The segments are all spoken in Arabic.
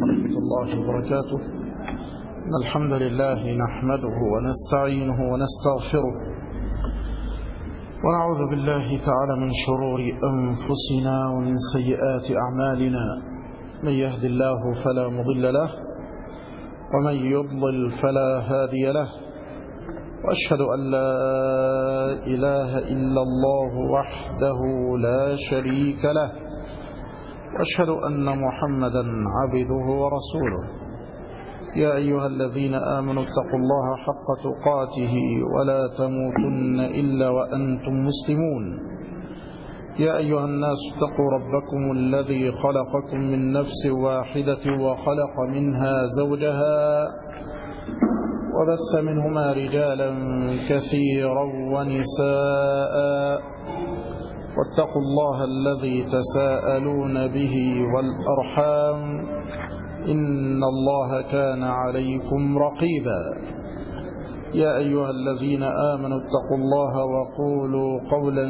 ورحمة الله وبركاته. الحمد لله نحمده ونستعينه ونستغفره ونعوذ بالله تعالى من شرور أنفسنا ومن سيئات أعمالنا. من يهد الله فلا مضل له ومن يضلل فلا هادي له، وأشهد أن لا إله إلا الله وحده لا شريك له، وأشهد أن محمدا عبده ورسوله. يا أيها الذين آمنوا اتقوا الله حق تقاته ولا تموتن إلا وأنتم مسلمون. يا أيها الناس اتقوا ربكم الذي خلقكم من نفس واحدة وخلق منها زوجها وبث منهما رجالا كثيرا ونساء، واتقوا الله الذي تساءلون به والأرحام إن الله كان عليكم رقيبا. يا أيها الذين آمنوا اتقوا الله وقولوا قولا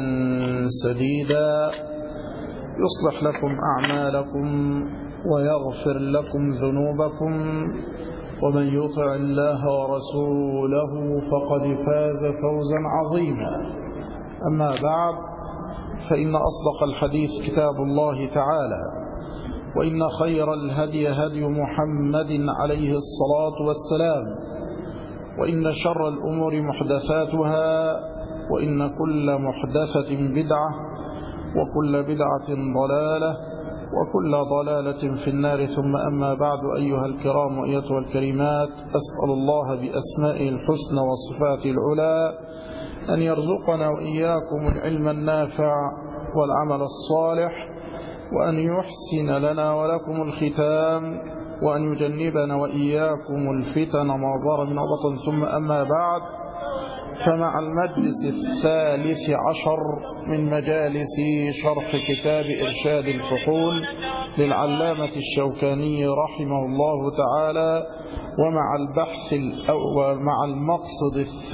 سديدا يصلح لكم أعمالكم ويغفر لكم ذنوبكم، ومن يطع الله ورسوله فقد فاز فوزا عظيما. أما بعد، فإن أصدق الحديث كتاب الله تعالى، وإن خير الهدي هدي محمد عليه الصلاة والسلام، وإن شر الأمور محدثاتها، وإن كل محدثة بدعة، وكل بدعة ضلالة، وكل ضلالة في النار. ثم أما بعد، أيها الكرام وأيتها الكريمات، أسأل الله بأسمائه الحسنى وصفاته العلى أن يرزقنا وإياكم العلم النافع والعمل الصالح، وأن يحسن لنا ولكم الختام، وأن يجنبنا وإياكم الفتن ما ظهر منها وبطن. ثم أما بعد، فمع المجلس الثالث عشر من مجالس شرح كتاب إرشاد الفحول للعلامة الشوكاني رحمه الله تعالى، ومع البحث ومع المقصد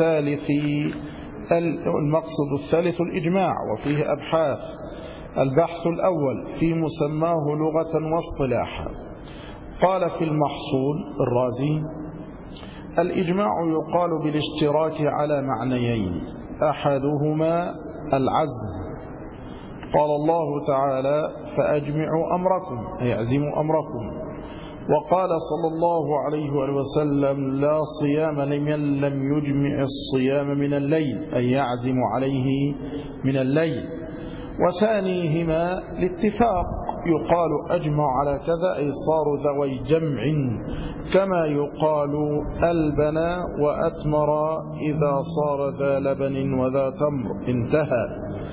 الثالث الإجماع، وفيه أبحاث. البحث الأول في مسماه لغة واصطلاحا. قال في المحصول الرازي: الإجماع يقال بالاشتراك على معنيين، أحدهما العزم. قال الله تعالى: فأجمعوا أمركم، أي اعزموا أمركم. وقال صلى الله عليه وسلم: لا صيام لمن لم يجمع الصيام من الليل، أي يعزم عليه من الليل. وثانيهما الاتفاق، يقال أجمع على كذا، أي صاروا ذوي جمع، كما يقال ألبن وأتمر إذا صار ذا لبن وذا تمر، انتهى.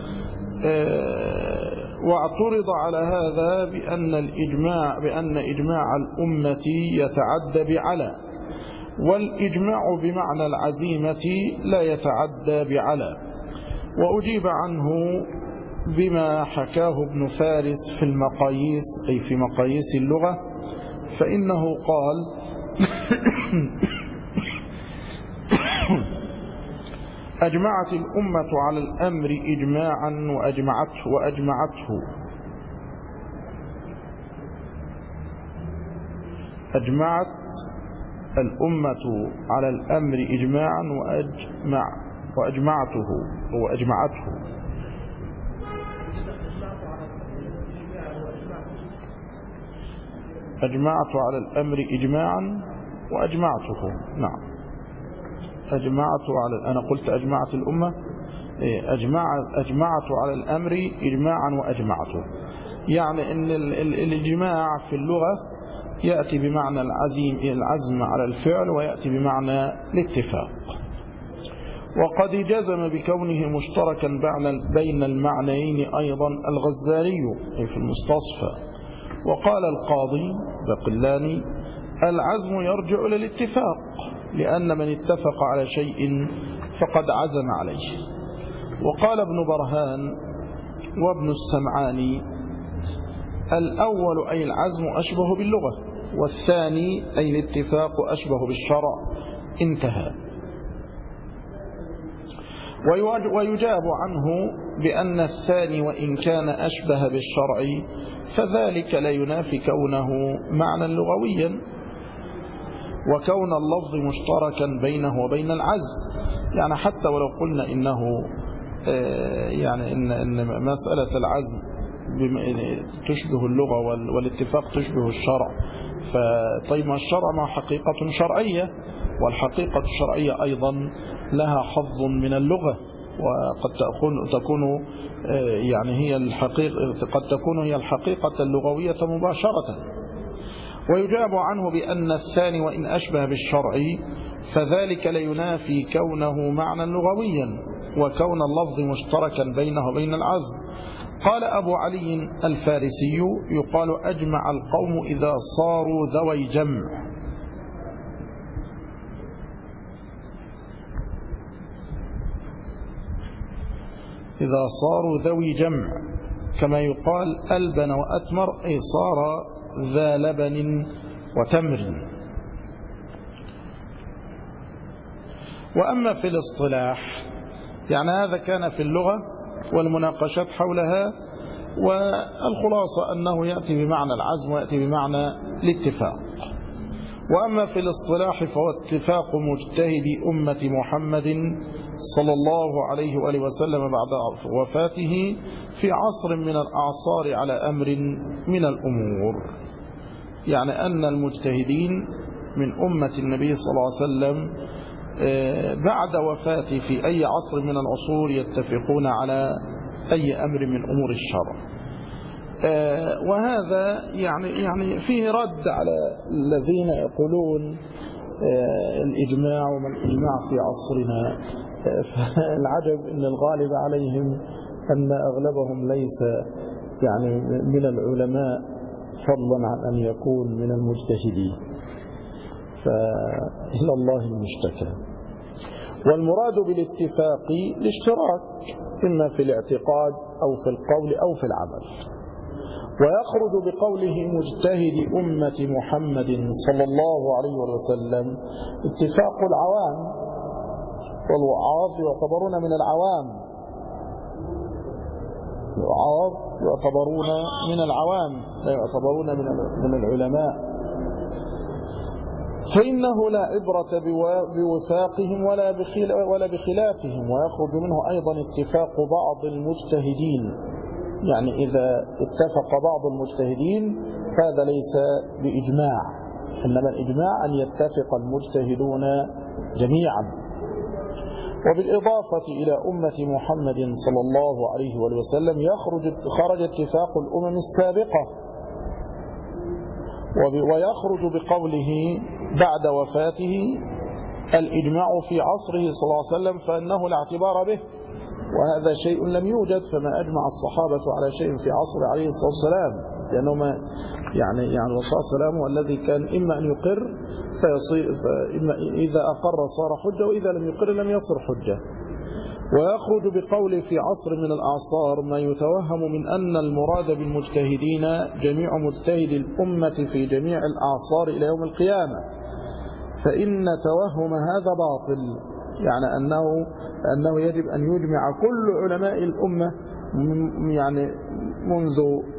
واعترض على هذا بأن إجماع الأمة يتعدى بعلى، والإجماع بمعنى العزيمة لا يتعدى بعلى. وأجيب عنه بما حكاه ابن فارس في المقاييس، أي في مقاييس اللغة، فإنه قال: أجمعت الأمة على الأمر إجماعا وأجمعته. أجمعت الأمة على الأمر إجماعا وأجمعته. أجمعت على الأمر إجماعا وأجمعته. نعم، أنا قلت أجمعت الأمة، أجمعت على الأمر إجماعا وأجمعته، يعني أن الإجماع في اللغة يأتي بمعنى العزم على الفعل، ويأتي بمعنى الاتفاق. وقد جزم بكونه مشتركا بين المعنيين أيضا الغزالي في المستصفى. وقال القاضي بقلاني: العزم يرجع إلى الاتفاق، لأن من اتفق على شيء فقد عزم عليه. وقال ابن برهان وابن السمعاني: الأول أي العزم أشبه باللغة، والثاني أي الاتفاق أشبه بالشرع، انتهى. ويجاب عنه بأن الثاني وإن كان أشبه بالشرع فذلك لا ينافي كونه معنى لغويا، وكون اللفظ مشتركا بينه وبين العزم. يعني حتى ولو قلنا إنه يعني إن مسألة العزم تشبه اللغة والاتفاق تشبه الشرع، فطيب ما الشرع مع حقيقة شرعية، والحقيقة الشرعية أيضا لها حظ من اللغة، وقد تكون يعني هي الحقيقة، قد تكون هي الحقيقة اللغوية مباشرة. ويجاب عنه بأن الثاني وإن أشبه بالشرع فذلك لا ينافي كونه معنى لغويا، وكون اللفظ مشتركا بينه وبين العزم. قال أبو علي الفارسي: يقال أجمع القوم إذا صاروا ذوي جمع. إذا صاروا ذوي جمع، كما يقال ألبن وأتمر، أي صار ذا لبن وتمر. وأما في الاصطلاح، يعني هذا كان في اللغة والمناقشات حولها، والخلاصة أنه يأتي بمعنى العزم ويأتي بمعنى الاتفاق. وأما في الاصطلاح فهو اتفاق مجتهد أمة محمد صلى الله عليه وآله وسلم بعد وفاته في عصر من الأعصار على أمر من الأمور. يعني أن المجتهدين من أمة النبي صلى الله عليه وسلم بعد وفاته في أي عصر من العصور يتفقون على أي أمر من أمور الشرع. وهذا يعني فيه رد على الذين يقولون الإجماع وما الإجماع في عصرنا. فالعجب أن الغالب عليهم أن أغلبهم ليس يعني من العلماء، فضلا عن أن يكون من المجتهدين، فإلى الله المشتكى. والمراد بالاتفاق الاشتراك إما في الاعتقاد أو في القول أو في العمل. ويخرج بقوله مجتهد أمة محمد صلى الله عليه وسلم اتفاق العوام، والوعاظ يعتبرون من العوام، الوعاظ يعتبرون من العوام لا يعتبرون من العلماء، فإنه لا عبرة بوفاقهم ولا بخلافهم. ويخرج منه أيضا اتفاق بعض المجتهدين، يعني إذا اتفق بعض المجتهدين فهذا ليس بإجماع، إنما الإجماع أن يتفق المجتهدون جميعا. وبالإضافة إلى أمة محمد صلى الله عليه وسلم خرج اتفاق الأمم السابقة. ويخرج بقوله بعد وفاته الإجماع في عصره صلى الله عليه وسلم فإنه لا اعتبار به، وهذا شيء لم يوجد، فما أجمع الصحابة على شيء في عصر عليه الصلاة والسلام، لأنه يعني الرسول صلى الله عليه وسلم هو الذي كان إما أن يقر فيصير، فإما إذا أقر صار حجة، وإذا لم يقر لم يصر حجة. ويخرج بقول في عصر من الأعصار ما يتوهم من أن المراد بالمجتهدين جميع مجتهد الأمة في جميع الأعصار إلى يوم القيامة، فإن توهم هذا باطل، يعني أنه يجب أن يجمع كل علماء الأمة يعني منذ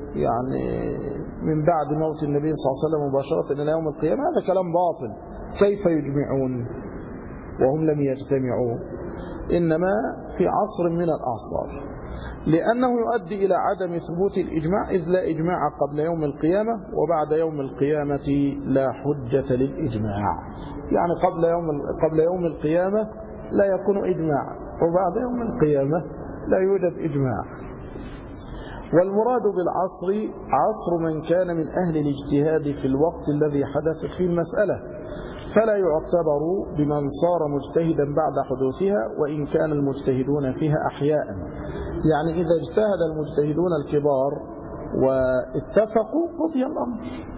من بعد موت النبي صلى الله عليه وسلم مباشرة إلى يوم القيامة. هذا كلام باطل. كيف يجمعون وهم لم يجتمعوا؟ إنما في عصر من الأعصار، لأنه يؤدي إلى عدم ثبوت الإجماع، إذ لا إجماع قبل يوم القيامة، وبعد يوم القيامة لا حجة للإجماع. يعني قبل يوم القيامة لا يكون إجماع، وبعد يوم القيامة لا يوجد إجماع. والمراد بالعصر عصر من كان من أهل الاجتهاد في الوقت الذي حدث فيه المسألة، فلا يعتبر بمن صار مجتهدا بعد حدوثها وإن كان المجتهدون فيها أحياء. يعني إذا اجتهد المجتهدون الكبار واتفقوا قضي الأمر.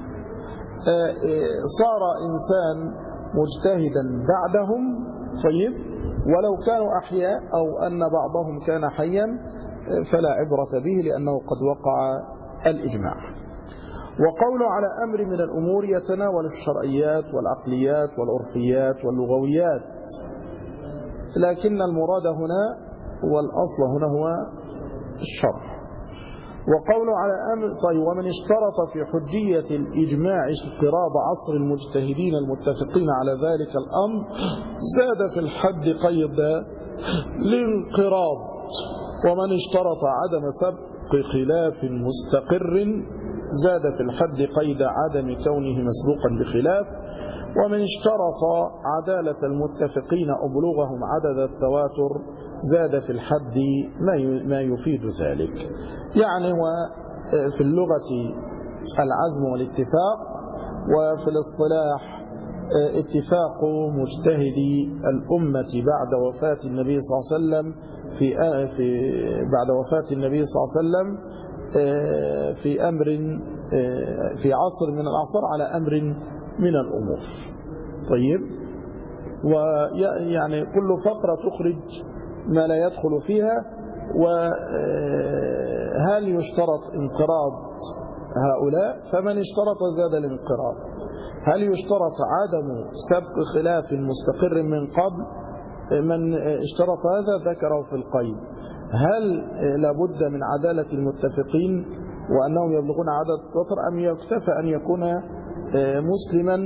صار إنسان مجتهدا بعدهم طيب، ولو كانوا أحياء أو أن بعضهم كان حيا فلا عبرة به، لأنه قد وقع الإجماع. وقول على أمر من الأمور يتناول الشرعيات والعقليات والعرفيات واللغويات، لكن المراد هنا والأصل هنا هو الشرع. وقوله على أمر. طيب ومن اشترط في حجية الإجماع انقراض عصر المجتهدين المتفقين على ذلك الأمر زاد في الحد قيد الانقراض. ومن اشترط عدم سبق خلاف مستقر زاد في الحد قيد عدم كونه مسبوقا بخلاف. ومن اشترط عدالة المتفقين أو بلوغهم عدد التواتر زاد في الحد ما يفيد ذلك. يعني وفي اللغة العزم والاتفاق، وفي الاصطلاح اتفاق مجتهدي الأمة بعد وفاة النبي صلى الله عليه وسلم بعد وفاة النبي صلى الله عليه وسلم في أمر في عصر من الأعصار على أمر من الأمور. طيب ويعني كل فقرة تخرج ما لا يدخل فيها. وهل يشترط انقراض هؤلاء؟ فمن اشترط زاد الانقراض. هل يشترط عدم سبق خلاف مستقر من قبل؟ من اشترط هذا ذكره في القيد. هل لابد من عدالة المتفقين وأنهم يبلغون عدد التواتر، أم يكتفى أن يكون مسلما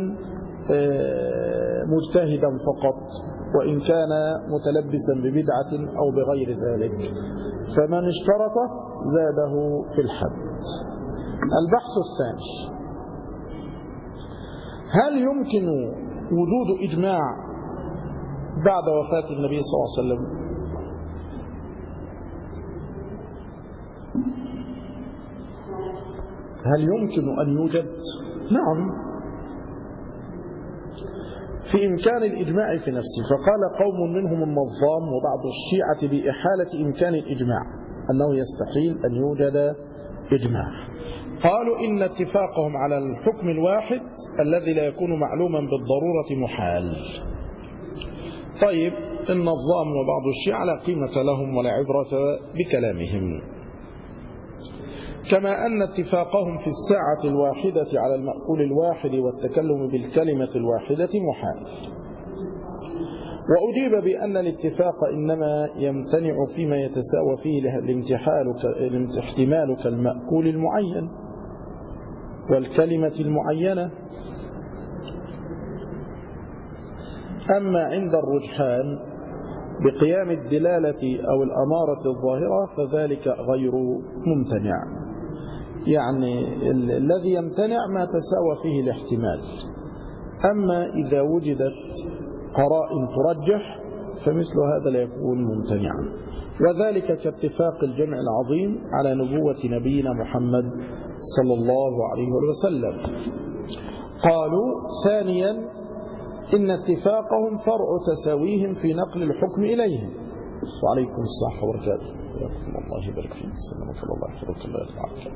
مجتهدا فقط وإن كان متلبسا ببدعة أو بغير ذلك؟ فمن اشترط زاده في الحد. البحث الثاني: هل يمكن وجود إجماع بعد وفاة النبي صلى الله عليه وسلم؟ هل يمكن أن يوجد؟ نعم، في إمكان الإجماع في نفسه. فقال قوم منهم النظام وبعض الشيعة بإحالة إمكان الإجماع، أنه يستحيل أن يوجد إجماع. قالوا إن اتفاقهم على الحكم الواحد الذي لا يكون معلوما بالضرورة محال. طيب النظام وبعض الشيعة لا قيمة لهم ولا عبرة بكلامهم، كما أن اتفاقهم في الساعة الواحدة على المأكول الواحد والتكلم بالكلمة الواحدة محال. وأجيب بأن الاتفاق إنما يمتنع فيما يتساوى فيه الاحتمال كالمأكول المعين والكلمة المعينة. أما عند الرجحان بقيام الدلالة أو الأمارة الظاهرة فذلك غير ممتنع. يعني الذي يمتنع ما تساوى فيه الاحتمال. أما إذا وجدت قرائن ترجح فمثل هذا لا يكون ممتنعا، وذلك كاتفاق الجمع العظيم على نبوة نبينا محمد صلى الله عليه وسلم. قالوا ثانيا إن اتفاقهم فرع تساويهم في نقل الحكم إليهم. وعليكم الصحة وبركاته. الله يبارك فيك. سلامة الله يحفظك الله يرفعك.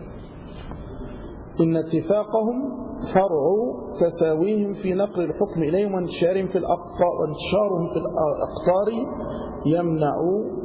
إن اتفاقهم فرع تساويهم في نقل الحكم إليهم وانتشارهم في الأقطار يمنع،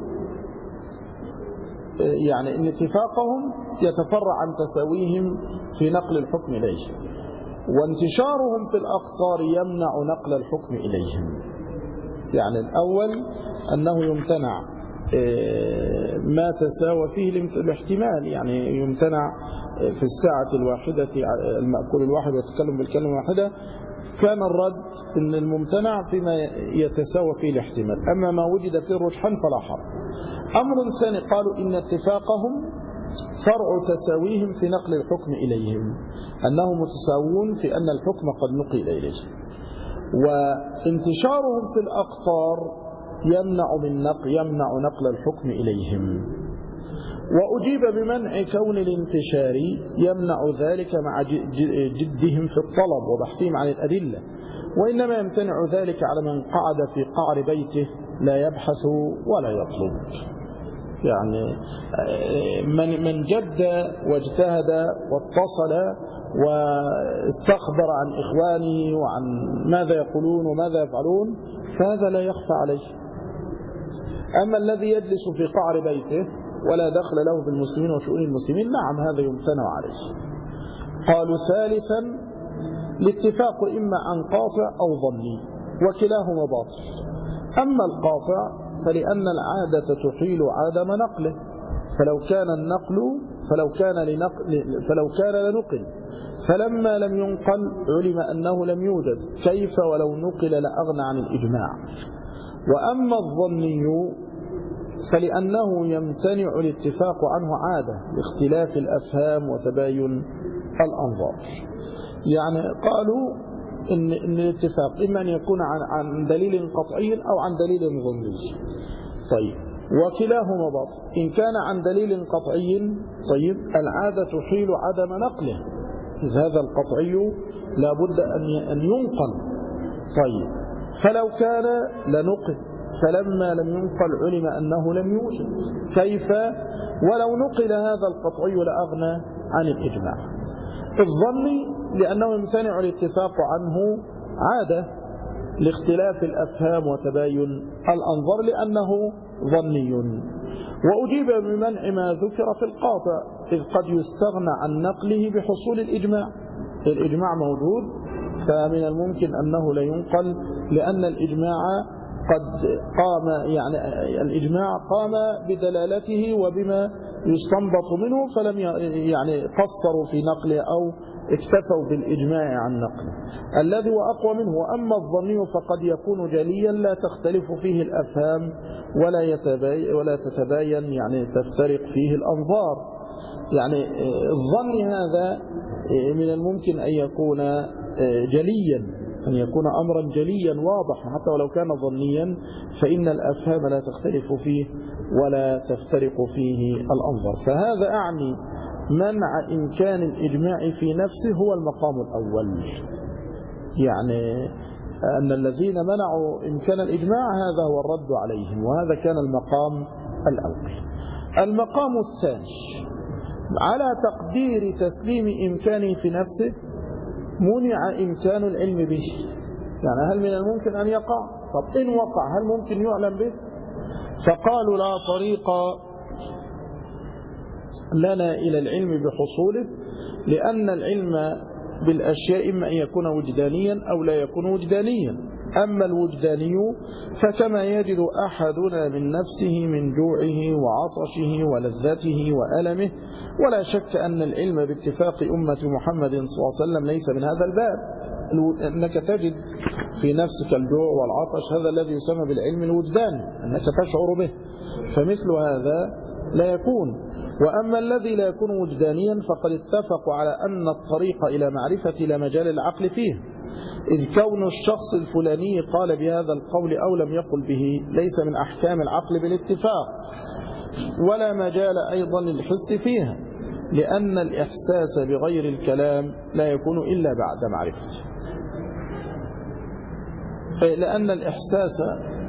يعني إن اتفاقهم يتفرع عن تساويهم في نقل الحكم إليهم، وانتشارهم في الأقطار يمنع نقل الحكم إليهم. يعني الأول أنه يمتنع ما تساوى فيه الاحتمال، يعني يمتنع في الساعة الواحدة المأكول الواحد والتكلم بالكلمة الواحدة. كان الرد أن الممتنع فيما يتساوى فيه الاحتمال، أما ما وجد فيه الرجحان فلا حرج. أمر ثاني قالوا إن اتفاقهم فرع تساويهم في نقل الحكم إليهم، أنهم متساوون في أن الحكم قد نقل إليه، وانتشارهم في الأقطار يمنع نقل الحكم إليهم. وأجيب بمنع كون الانتشار يمنع ذلك مع جدهم في الطلب وبحثهم عن الأدلة، وإنما يمتنع ذلك على من قعد في قعر بيته لا يبحث ولا يطلب. يعني من جد واجتهد واتصل واستخبر عن إخوانه وعن ماذا يقولون وماذا يفعلون فهذا لا يخفى عليه. أما الذي يجلس في قعر بيته ولا دخل له بالمسلمين وشؤون المسلمين، نعم هذا يمتنع عليه. قالوا ثالثا الاتفاق إما عن قاطع أو ظني وكلاهما باطل. أما القاطع فلأن العادة تحيل عدم نقله، فلو كان لنقل فلما لم ينقل علم أنه لم يوجد، كيف ولو نقل لأغنى عن الإجماع. وأما الظني فلأنه يمتنع الاتفاق عنه عادة لاختلاف الأفهام وتباين الأنظار. يعني قالوا إن الاتفاق إما أن يكون عن دليل قطعي أو عن دليل ظني. طيب، وكلاهما باطل. إن كان عن دليل قطعي طيب العادة تحيل عدم نقله، إذ هذا القطعي لا بد أن ينقل. طيب، فلو كان لنقل فلما لم ينقل علم أنه لم يوجد، كيف ولو نقل هذا القطعي لأغنى عن الإجماع. الظني لأنه يمتنع الاتفاق عنه عادة لاختلاف الأفهام وتباين الأنظار لأنه ظني. وأجيب بمنع ما ذكر في القاطع، إذ قد يستغنى عن نقله بحصول الإجماع. الإجماع موجود، فمن الممكن أنه لا ينقل، لأن الإجماع قد قام، يعني الإجماع قام بدلالته وبما يستنبط منه، فلم يعني قصروا في نقله أو اكتفوا بالإجماع عن نقله الذي هو أقوى منه. وأما الظني فقد يكون جليا لا تختلف فيه الأفهام ولا تتباين، يعني تفترق فيه الأنظار. يعني الظن هذا من الممكن أن يكون جليا، أن يكون أمرا جليا واضحا، حتى ولو كان ظنيا فإن الأفهام لا تختلف فيه ولا تفترق فيه الأنظار. فهذا أعني منع إمكان الإجماع في نفسه هو المقام الأول، يعني أن الذين منعوا إمكان الإجماع هذا هو الرد عليهم، وهذا كان المقام الأول. المقام الثاني على تقدير تسليم إمكانه في نفسه منع إمكان العلم به. يعني هل من الممكن أن يقع؟ طب إن وقع هل ممكن يعلم به؟ فقالوا لا طريق لنا إلى العلم بحصوله، لأن العلم بالأشياء إما أن يكون وجدانيا أو لا يكون وجدانيا. أما الوجداني فكما يجد أحدنا من نفسه من جوعه وعطشه ولذته وألمه، ولا شك أن العلم باتفاق أمة محمد صلى الله عليه وسلم ليس من هذا الباب. أنك تجد في نفسك الجوع والعطش هذا الذي يسمى بالعلم الوجداني، أنك تشعر به، فمثل هذا لا يكون. وأما الذي لا يكون وجدانيا فقد اتفقوا على أن الطريق إلى معرفة لا مجال العقل فيه، إذ كون الشخص الفلاني قال بهذا القول أو لم يقل به ليس من أحكام العقل بالاتفاق، ولا مجال أيضا للحس فيها، لأن الإحساس بغير الكلام لا يكون إلا بعد معرفته. لأن الإحساس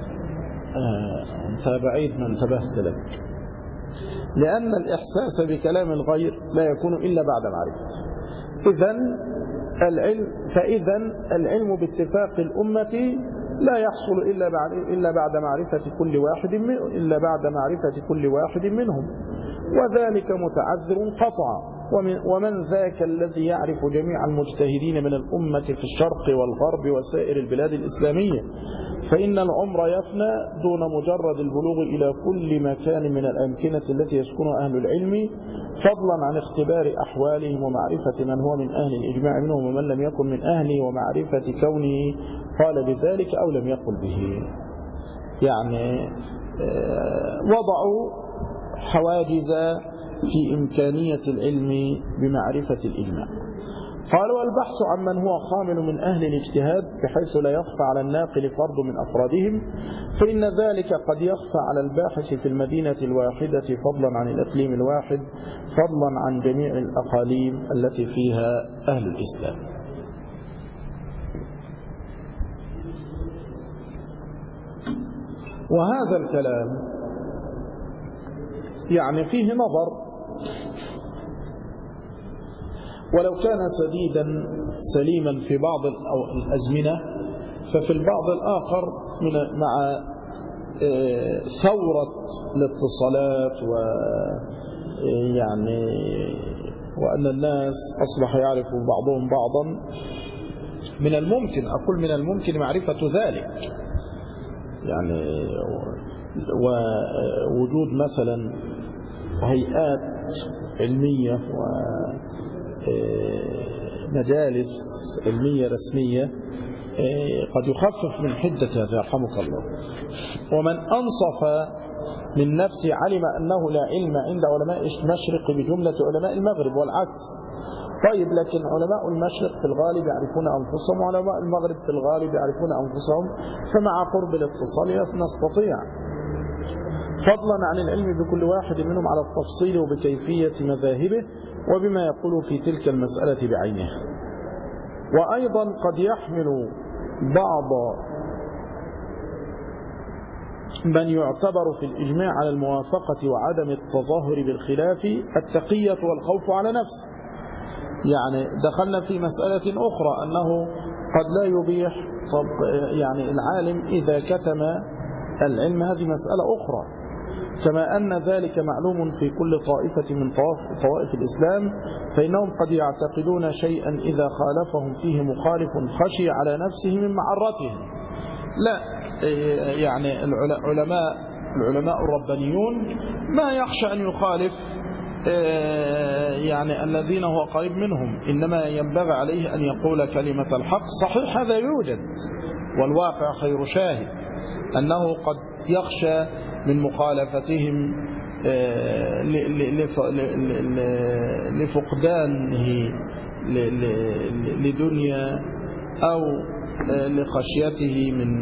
أنت بعيد ما انتبهت لك، لأن الإحساس بكلام الغير لا يكون إلا بعد معرفته. فإذا العلم باتفاق الأمة لا يحصل إلا بعد معرفة كل واحد منهم، وذلك متعذر قطعا. ومن ذاك الذي يعرف جميع المجتهدين من الأمة في الشرق والغرب وسائر البلاد الإسلامية، فإن العمر يفنى دون مجرد البلوغ إلى كل مكان من الأمكنة التي يسكن أهل العلم، فضلا عن اختبار أحوالهم ومعرفة من هو من أهل الإجماع منهم ومن لم يكن من أهله، ومعرفة كونه قال بذلك أو لم يقل به. يعني وضعوا حواجز في إمكانية العلم بمعرفة الإجماع. قال: والبحث عن من هو خامل من أهل الاجتهاد بحيث لا يخفى على الناقل فرد من أفرادهم، فإن ذلك قد يخفى على الباحث في المدينة الواحدة فضلا عن الإقليم الواحد، فضلا عن جميع الأقاليم التي فيها أهل الإسلام. وهذا الكلام يعني فيه نظر، ولو كان سديدا سليما في بعض الأزمنة، ففي البعض الآخر مع ثورة الاتصالات وأن الناس أصبح يعرف بعضهم بعضا، من الممكن معرفة ذلك، يعني ووجود مثلا هيئات علمية ومجالس علمية رسمية قد يخفف من حدة هذا يرحمك الله. ومن أنصف من نفسه علم أنه لا علم عند علماء المشرق بجملة علماء المغرب والعكس. طيب لكن علماء المشرق في الغالب يعرفون أنفسهم وعلماء المغرب في الغالب يعرفون أنفسهم، فمع قرب الاتصال نستطيع فضلا عن العلم بكل واحد منهم على التفصيل وبكيفية مذاهبه وبما يقول في تلك المسألة بعينها. وأيضا قد يحمل بعض من يعتبر في الإجماع على الموافقة وعدم التظاهر بالخلاف التقية والخوف على نفسه. يعني دخلنا في مسألة أخرى أنه قد لا يبيح يعني العالم إذا كتم العلم، هذه مسألة أخرى، كما أن ذلك معلوم في كل طائفة من طوائف الإسلام، فإنهم قد يعتقدون شيئا إذا خالفهم فيه مخالف خشي على نفسه من معرتهم. لا، يعني العلماء الربانيون ما يخشى أن يخالف يعني الذين هو قريب منهم، إنما ينبغي عليه أن يقول كلمة الحق. صحيح هذا يوجد والواقع خير شاهد أنه قد يخشى من مخالفتهم لفقدانه لدنيا أو لخشيته من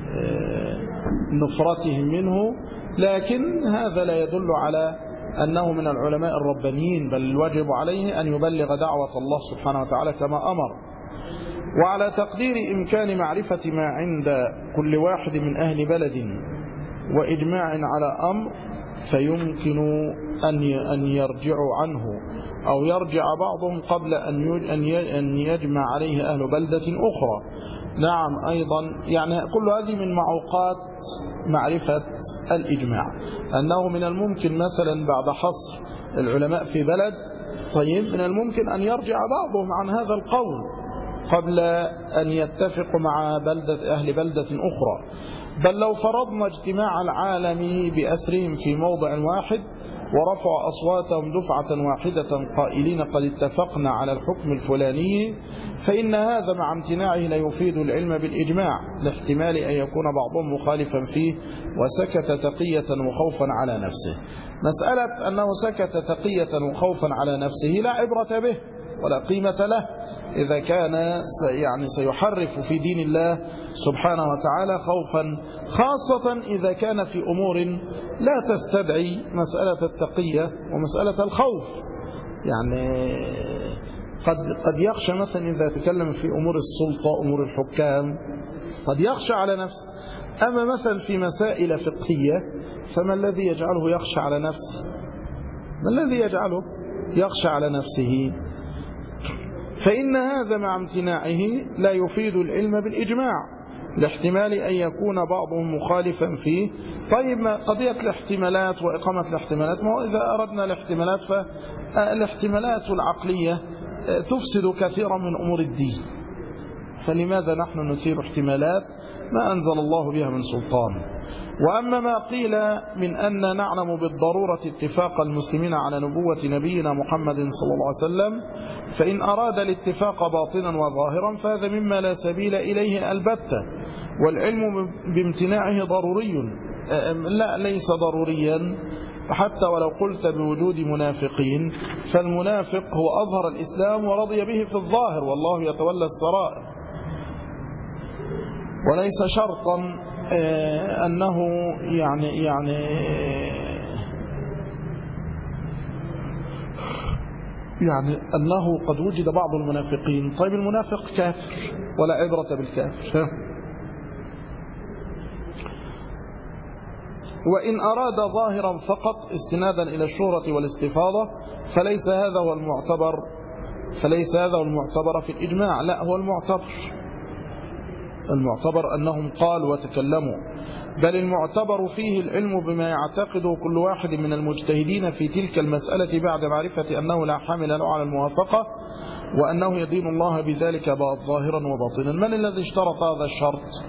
نفرتهم منه، لكن هذا لا يدل على أنه من العلماء الربانيين، بل الواجب عليه أن يبلغ دعوة الله سبحانه وتعالى كما أمر. وعلى تقدير إمكان معرفة ما عند كل واحد من أهل بلد وإجماع على أمر فيمكن أن يرجعوا عنه أو يرجع بعضهم قبل أن يجمع عليه أهل بلدة أخرى. نعم، أيضا يعني كل هذه من معوقات معرفة الإجماع، أنه من الممكن مثلا بعد حصر العلماء في بلد، طيب من الممكن أن يرجع بعضهم عن هذا القول قبل أن يتفق مع أهل بلدة أخرى. بل لو فرضنا اجتماع العالم بأسرهم في موضع واحد ورفعوا أصواتهم دفعة واحدة قائلين قد اتفقنا على الحكم الفلاني، فإن هذا مع امتناعه لا يفيد العلم بالإجماع، لاحتمال أن يكون بعضهم مخالفا فيه وسكت تقية وخوفا على نفسه. مسألة أنه سكت تقية وخوفا على نفسه لا عبرة به ولا قيمة له إذا كان يعني سيحرف في دين الله سبحانه وتعالى خوفا، خاصة إذا كان في أمور لا تستدعي مسألة التقية ومسألة الخوف. يعني قد يخشى مثلا إذا تكلم في أمور السلطة أمور الحكام قد يخشى على نفسه، أما مثلا في مسائل فقهية فما الذي يجعله يخشى على نفسه؟ ما الذي يجعله يخشى على نفسه؟ فإن هذا مع امتناعه لا يفيد العلم بالإجماع، لاحتمال أن يكون بعضهم مخالفا فيه. طيب قضية الاحتمالات وإقامة الاحتمالات، ما هو إذا أردنا الاحتمالات فالاحتمالات العقلية تفسد كثيرا من أمور الدين، فلماذا نحن نثير احتمالات ما أنزل الله بها من سلطان؟ وأما ما قيل من أن نعلم بالضرورة اتفاق المسلمين على نبوة نبينا محمد صلى الله عليه وسلم، فإن أراد الاتفاق باطنا وظاهرا فهذا مما لا سبيل إليه البتة، والعلم بامتناعه ضروري. لا، ليس ضروريا، حتى ولو قلت بوجود منافقين، فالمنافق هو أظهر الإسلام ورضي به في الظاهر والله يتولى السرائر، وليس شرطا أنه يعني أنه قد وجد بعض المنافقين. طيب المنافق كافر ولا عبرة بالكافر. وإن أراد ظاهرا فقط استنادا إلى الشهرة والاستفاضة فليس هذا هو المعتبر في الإجماع. لا، هو المعتبر أنهم قالوا وتكلموا، بل المعتبر فيه العلم بما يعتقده كل واحد من المجتهدين في تلك المسألة بعد معرفة أنه لا حامل له على الموافقة وأنه يدين الله بذلك ظاهرا وباطنا. من الذي اشترط هذا الشرط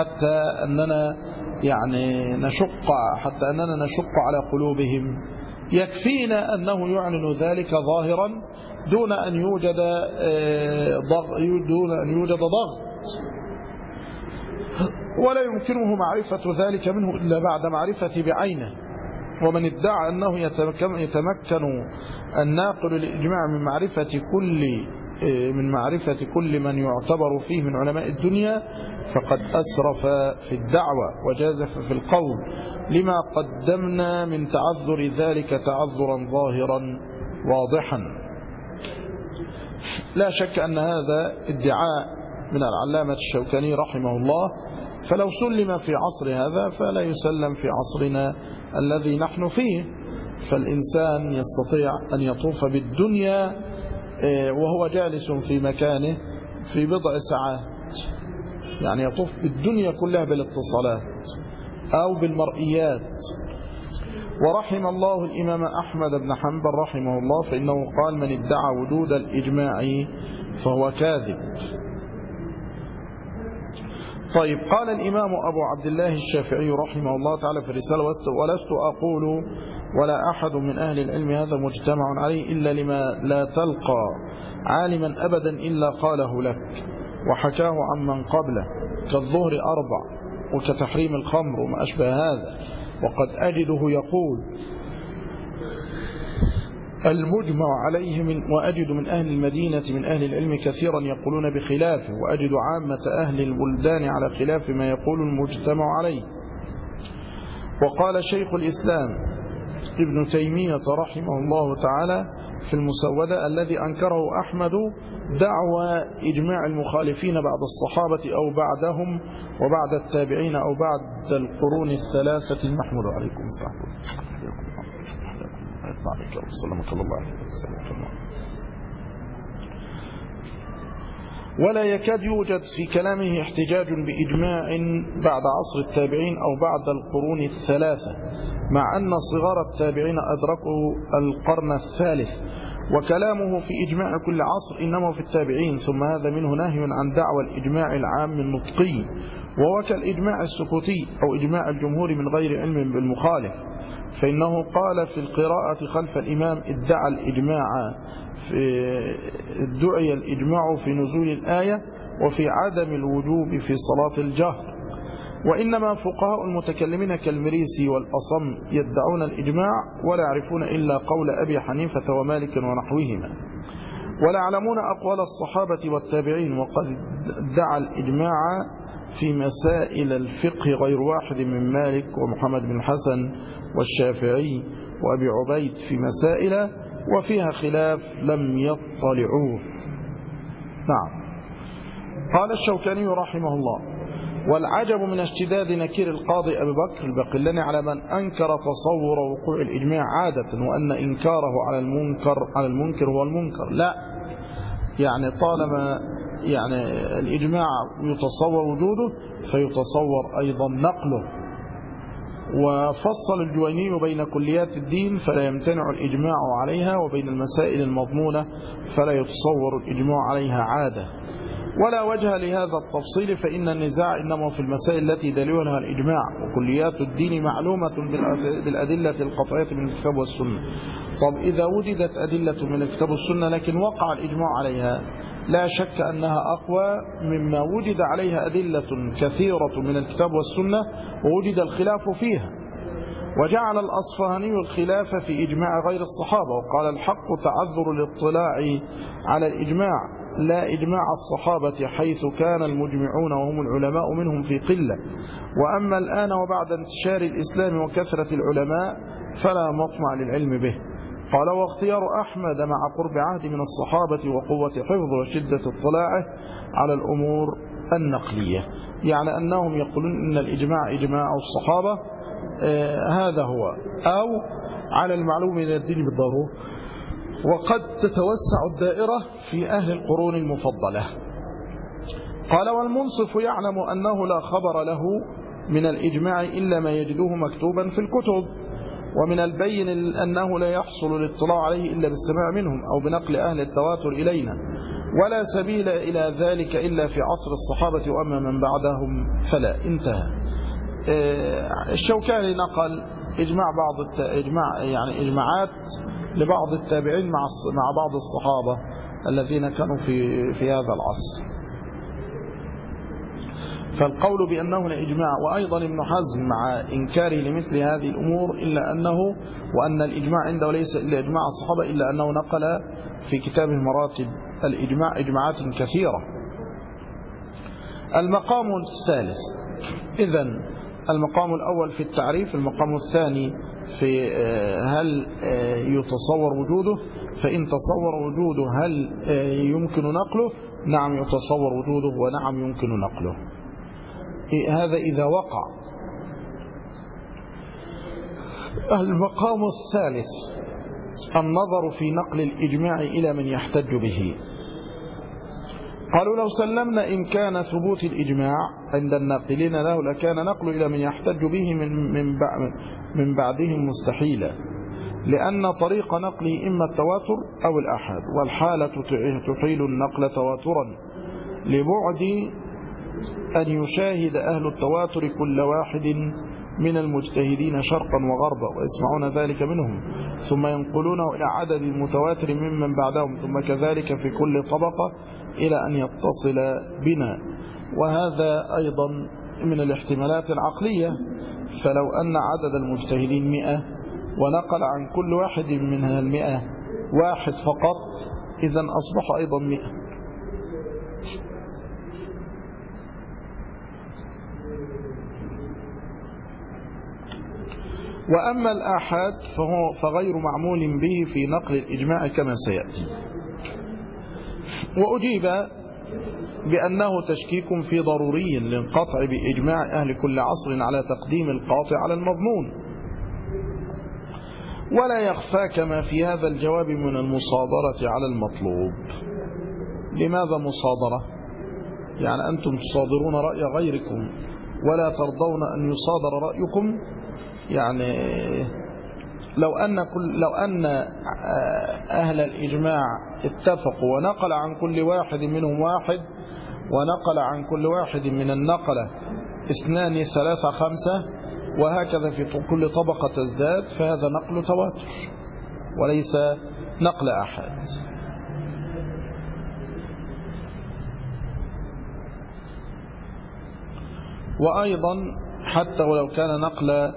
حتى أننا نشق على قلوبهم يكفينا أنه يعلن ذلك ظاهرا دون أن يوجد ضغط، ولا يمكنه معرفة ذلك منه إلا بعد معرفة بعينه. ومن ادعى أنه يتمكن الناقل للإجماع من معرفة كل من يعتبر فيه من علماء الدنيا فقد أسرف في الدعوة وجازف في القول، لما قدمنا من تعذر ذلك تعذرا ظاهرا واضحا. لا شك أن هذا ادعاء من العلامة الشوكاني رحمه الله، فلو سلم في عصر هذا فلا يسلم في عصرنا الذي نحن فيه. فالإنسان يستطيع أن يطوف بالدنيا وهو جالس في مكانه في بضع ساعات، يعني يطوف بالدنيا كلها بالاتصالات أو بالمرئيات. ورحم الله الإمام أحمد بن حنبل رحمه الله، فإنه قال: من ادعى وجود الإجماع فهو كاذب. طيب، قال الإمام أبو عبد الله الشافعي رحمه الله تعالى في الرسالة: ولست أقول ولا أحد من أهل العلم هذا مجتمع عليه إلا لما لا تلقى عالما أبدا إلا قاله لك وحكاه عمن قبله، كالظهر 4 وكتحريم الخمر وما أشبه هذا. وقد أجده يقول المجمع عليه وأجد من أهل المدينة من أهل العلم كثيرا يقولون بخلافه، وأجد عامة أهل البلدان على خلاف ما يقول المجتمع عليه. وقال شيخ الإسلام ابن تيمية رحمه الله تعالى في المسودة: الذي أنكره أحمد دعوى إجماع المخالفين بعد الصحابة أو بعدهم وبعد التابعين أو بعد القرون الثلاثة المحمود عليكم السلام ولا يكاد يوجد في كلامه احتجاج بإجماع بعد عصر التابعين أو بعد القرون الثلاثة، مع أن صغار التابعين أدركوا القرن الثالث. وكلامه في إجماع كل عصر إنما في التابعين، ثم هذا منه نهي عن دعوى الإجماع العام النطقي، وهو كالإجماع السكوتي أو إجماع الجمهور من غير علم بالمخالف، فإنه قال في القراءة خلف الإمام ادعى الإجماع في نزول الآية وفي عدم الوجوب في صلاة الجهر. وإنما فقهاء المتكلمين كالمريسي والأصم يدعون الإجماع ولا يعرفون إلا قول أبي حنيفة ومالك ونحوهما، ولا يعلمون أقوال الصحابة والتابعين. وقد ادعى الإجماع في مسائل الفقه غير واحد من مالك ومحمد بن الحسن والشافعي وأبي عبيد في مسائل وفيها خلاف لم يطلعوه. نعم. قال الشوكاني رحمه الله: والعجب من اشتداد نكير القاضي أبي بكر الباقلاني على من أنكر تصور وقوع الإجماع عادة، وأن إنكاره على المنكر هو المنكر. لا، يعني طالما الإجماع يتصور وجوده فيتصور أيضا نقله. وفصل الجويني بين كليات الدين فلا يمتنع الإجماع عليها، وبين المسائل المضمونة فلا يتصور الإجماع عليها عادة. ولا وجه لهذا التفصيل، فإن النزاع إنما في المسائل التي دليلها الإجماع، وكليات الدين معلومة بالأدلة القطعية من الكتاب والسنة. طب إذا وجدت أدلة من الكتاب والسنة لكن وقع الإجماع عليها، لا شك أنها أقوى مما وجد عليها أدلة كثيرة من الكتاب والسنة ووجد الخلاف فيها. وجعل الأصفهاني الخلاف في إجماع غير الصحابة، وقال: الحق تعذر الاطلاع على الإجماع لا إجماع الصحابة، حيث كان المجمعون وهم العلماء منهم في قلة، وأما الآن وبعد انتشار الإسلام وكثرة العلماء فلا مطمع للعلم به. قال: واختيار أحمد مع قرب عهد من الصحابة وقوة حفظه وشدة اطلاعه على الأمور النقلية، يعني أنهم يقولون إن الإجماع إجماع الصحابة، هذا هو، أو على المعلوم من الدين بالضرورة. وقد تتوسع الدائرة في أهل القرون المفضلة. قال: والمنصف يعلم أنه لا خبر له من الإجماع إلا ما يجدوه مكتوبا في الكتب، ومن البين أنه لا يحصل الاطلاع عليه إلا بالسماع منهم أو بنقل أهل التواتر إلينا، ولا سبيل إلى ذلك إلا في عصر الصحابة، وأما من بعدهم فلا. انتهى. الشوكاني نقل يعني إجماعات لبعض التابعين مع بعض الصحابة الذين كانوا في هذا العصر. فالقول بأنه لا إجماع. وأيضا ابن حزم مع إنكاره لمثل هذه الأمور إلا أنه وأن الإجماع عنده ليس إلا إجماع الصحابة، إلا أنه نقل في كتابه مراتب الإجماع إجماعات كثيرة. المقام الثالث، إذن المقام الأول في التعريف، المقام الثاني في هل يتصور وجوده، فإن تصور وجوده هل يمكن نقله؟ نعم يتصور وجوده ونعم يمكن نقله. هذا إذا وقع. المقام الثالث النظر في نقل الإجماع إلى من يحتج به. قالوا لو سلمنا إمكان ثبوت الإجماع عند الناقلين له لكان نقل إلى من يحتج به من بعدهم مستحيلا، لأن طريق نقله إما التواتر أو الأحاد، والحالة تحيل النقل تواترا لبعد أن يشاهد أهل التواتر كل واحد من المجتهدين شرقا وغربا ويسمعون ذلك منهم، ثم ينقلونه إلى عدد المتواتر ممن بعدهم، ثم كذلك في كل طبقة إلى أن يتصل بنا. وهذا أيضا من الاحتمالات العقلية. فلو أن عدد المجتهدين 100 ونقل عن كل واحد من 100 واحد فقط، إذن أصبح أيضا 100. وأما الآحاد فغير معمول به في نقل الإجماع كما سيأتي. وأجيب بأنه تشكيك في ضروري للقطع بإجماع أهل كل عصر على تقديم القاطع على المضمون. ولا يخفى كما في هذا الجواب من المصادرة على المطلوب. لماذا مصادرة؟ يعني أنتم تصادرون رأي غيركم ولا ترضون أن يصادر رأيكم. يعني لو أن أهل الإجماع اتفقوا ونقل عن كل واحد منهم واحد، ونقل عن كل واحد من النقلة 2 3 5 وهكذا في كل طبقة تزداد، فهذا نقل تواتر وليس نقل أحد. وأيضا حتى ولو كان نقل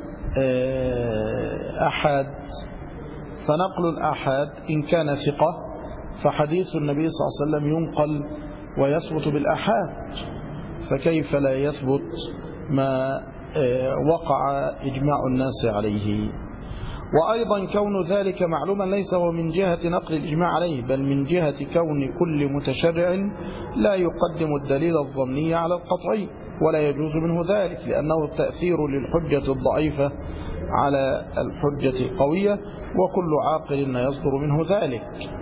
أحد، فنقل الأحد إن كان ثقة فحديث النبي صلى الله عليه وسلم ينقل ويثبت بالأحاد، فكيف لا يثبت ما وقع إجماع الناس عليه. وأيضا كون ذلك معلوما ليس هو من جهة نقل الإجماع عليه، بل من جهة كون كل متشرع لا يقدم الدليل الظني على القطعي، ولا يجوز منه ذلك، لأنه التأثير للحجة الضعيفة على الحجة القوية، وكل عاقل يصدر منه ذلك.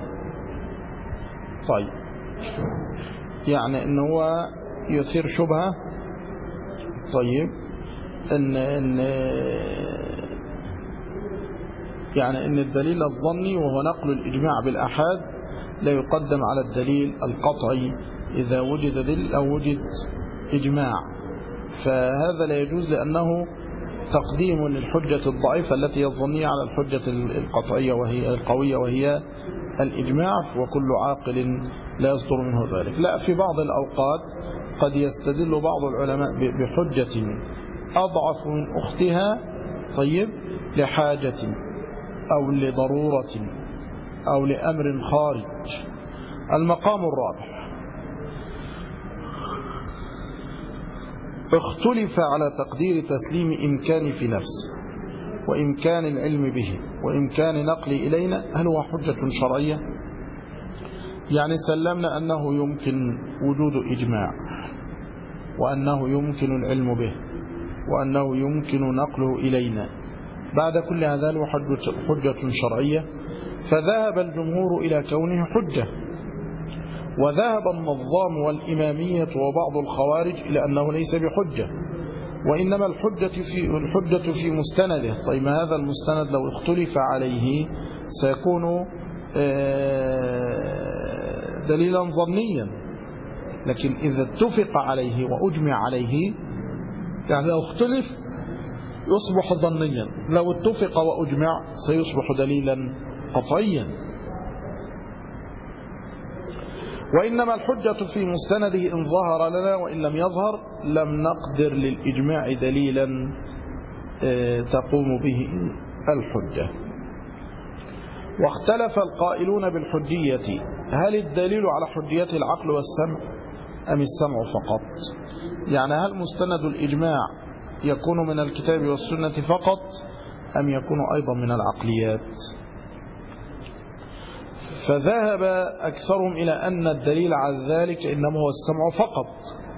طيب، يعني إن هو يثير شبهة. طيب، إن الدليل الظني وهو نقل الإجماع بالأحاد لا يقدم على الدليل القطعي إذا وجد دليل أو وجد إجماع، فهذا لا يجوز، لأنه تقديم للحجة الضعيفة التي هي الظنية على الحجة القطعية وهي القوية وهي الإجماع، وكل عاقل لا يصدر منه ذلك. لا، في بعض الأوقات قد يستدل بعض العلماء بحجة أضعف من أختها، طيب، لحاجة أو لضرورة أو لأمر خارج. المقام الرابع اختلف على تقدير تسليم إمكان في نفسه وإمكان العلم به وإمكان نقل إلينا، هل هو حجة شرعية؟ يعني سلمنا أنه يمكن وجود إجماع، وأنه يمكن العلم به، وأنه يمكن نقله إلينا. بعد كل هذا له حجة شرعية، فذهب الجمهور إلى كونه حجة، وذهب النظام والإمامية وبعض الخوارج إلى أنه ليس بحجة، وإنما الحجة في مستنده. طيب، هذا المستند لو اختلف عليه سيكون دليلا ظنيا، لكن إذا اتفق عليه وأجمع عليه، يعني لو اختلف يصبح ظنيا، لو اتفق وأجمع سيصبح دليلا قطعيا. وإنما الحجة في مستنده إن ظهر لنا، وإن لم يظهر لم نقدر للإجماع دليلا تقوم به الحجة. واختلف القائلون بالحجية، هل الدليل على حجية العقل والسمع أم السمع فقط؟ يعني هل مستند الإجماع يكون من الكتاب والسنة فقط أم يكون أيضا من العقليات؟ فذهب أكثرهم إلى أن الدليل على ذلك إنما هو السمع فقط،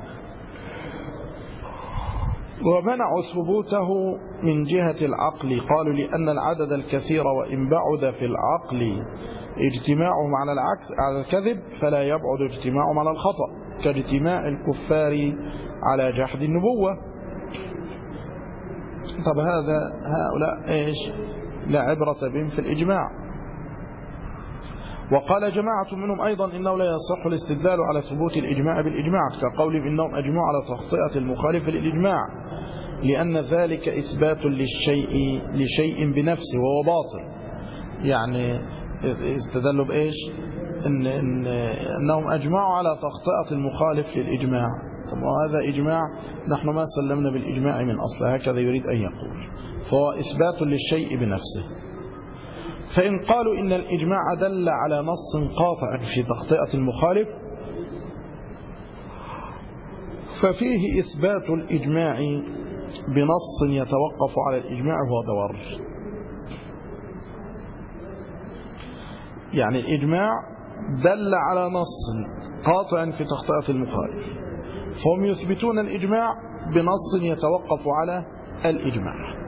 ومنعوا ثبوته من جهة العقل. قالوا لأن العدد الكثير وإن بعد في العقل اجتماعهم على الكذب فلا يبعد اجتماعهم على الخطأ، كاجتماع الكفار على جحد النبوة. طب هؤلاء إيش؟ لا عبرة بهم في الإجماع. وقال جماعة منهم أيضا إنه لا يصح الاستدلال على ثبوت الإجماع بالإجماع، كقولهم إنهم أجمعوا على تخطئة المخالف للإجماع، لأن ذلك إثبات لشيء بنفسه وهو باطل. يعني استدلوا بإيش؟ إنهم أجمعوا على تخطئة المخالف للإجماع. طب وهذا إجماع، نحن ما سلمنا بالإجماع من أصله، هكذا يريد أن يقول، فهو إثبات للشيء بنفسه. فإن قالوا إن الإجماع دل على نص قاطع في تخطئة المخالف ففيه إثبات الإجماع بنص يتوقف على الإجماع وهو دور. يعني الإجماع دل على نص قاطع في تخطئة المخالف، فهم يثبتون الإجماع بنص يتوقف على الإجماع.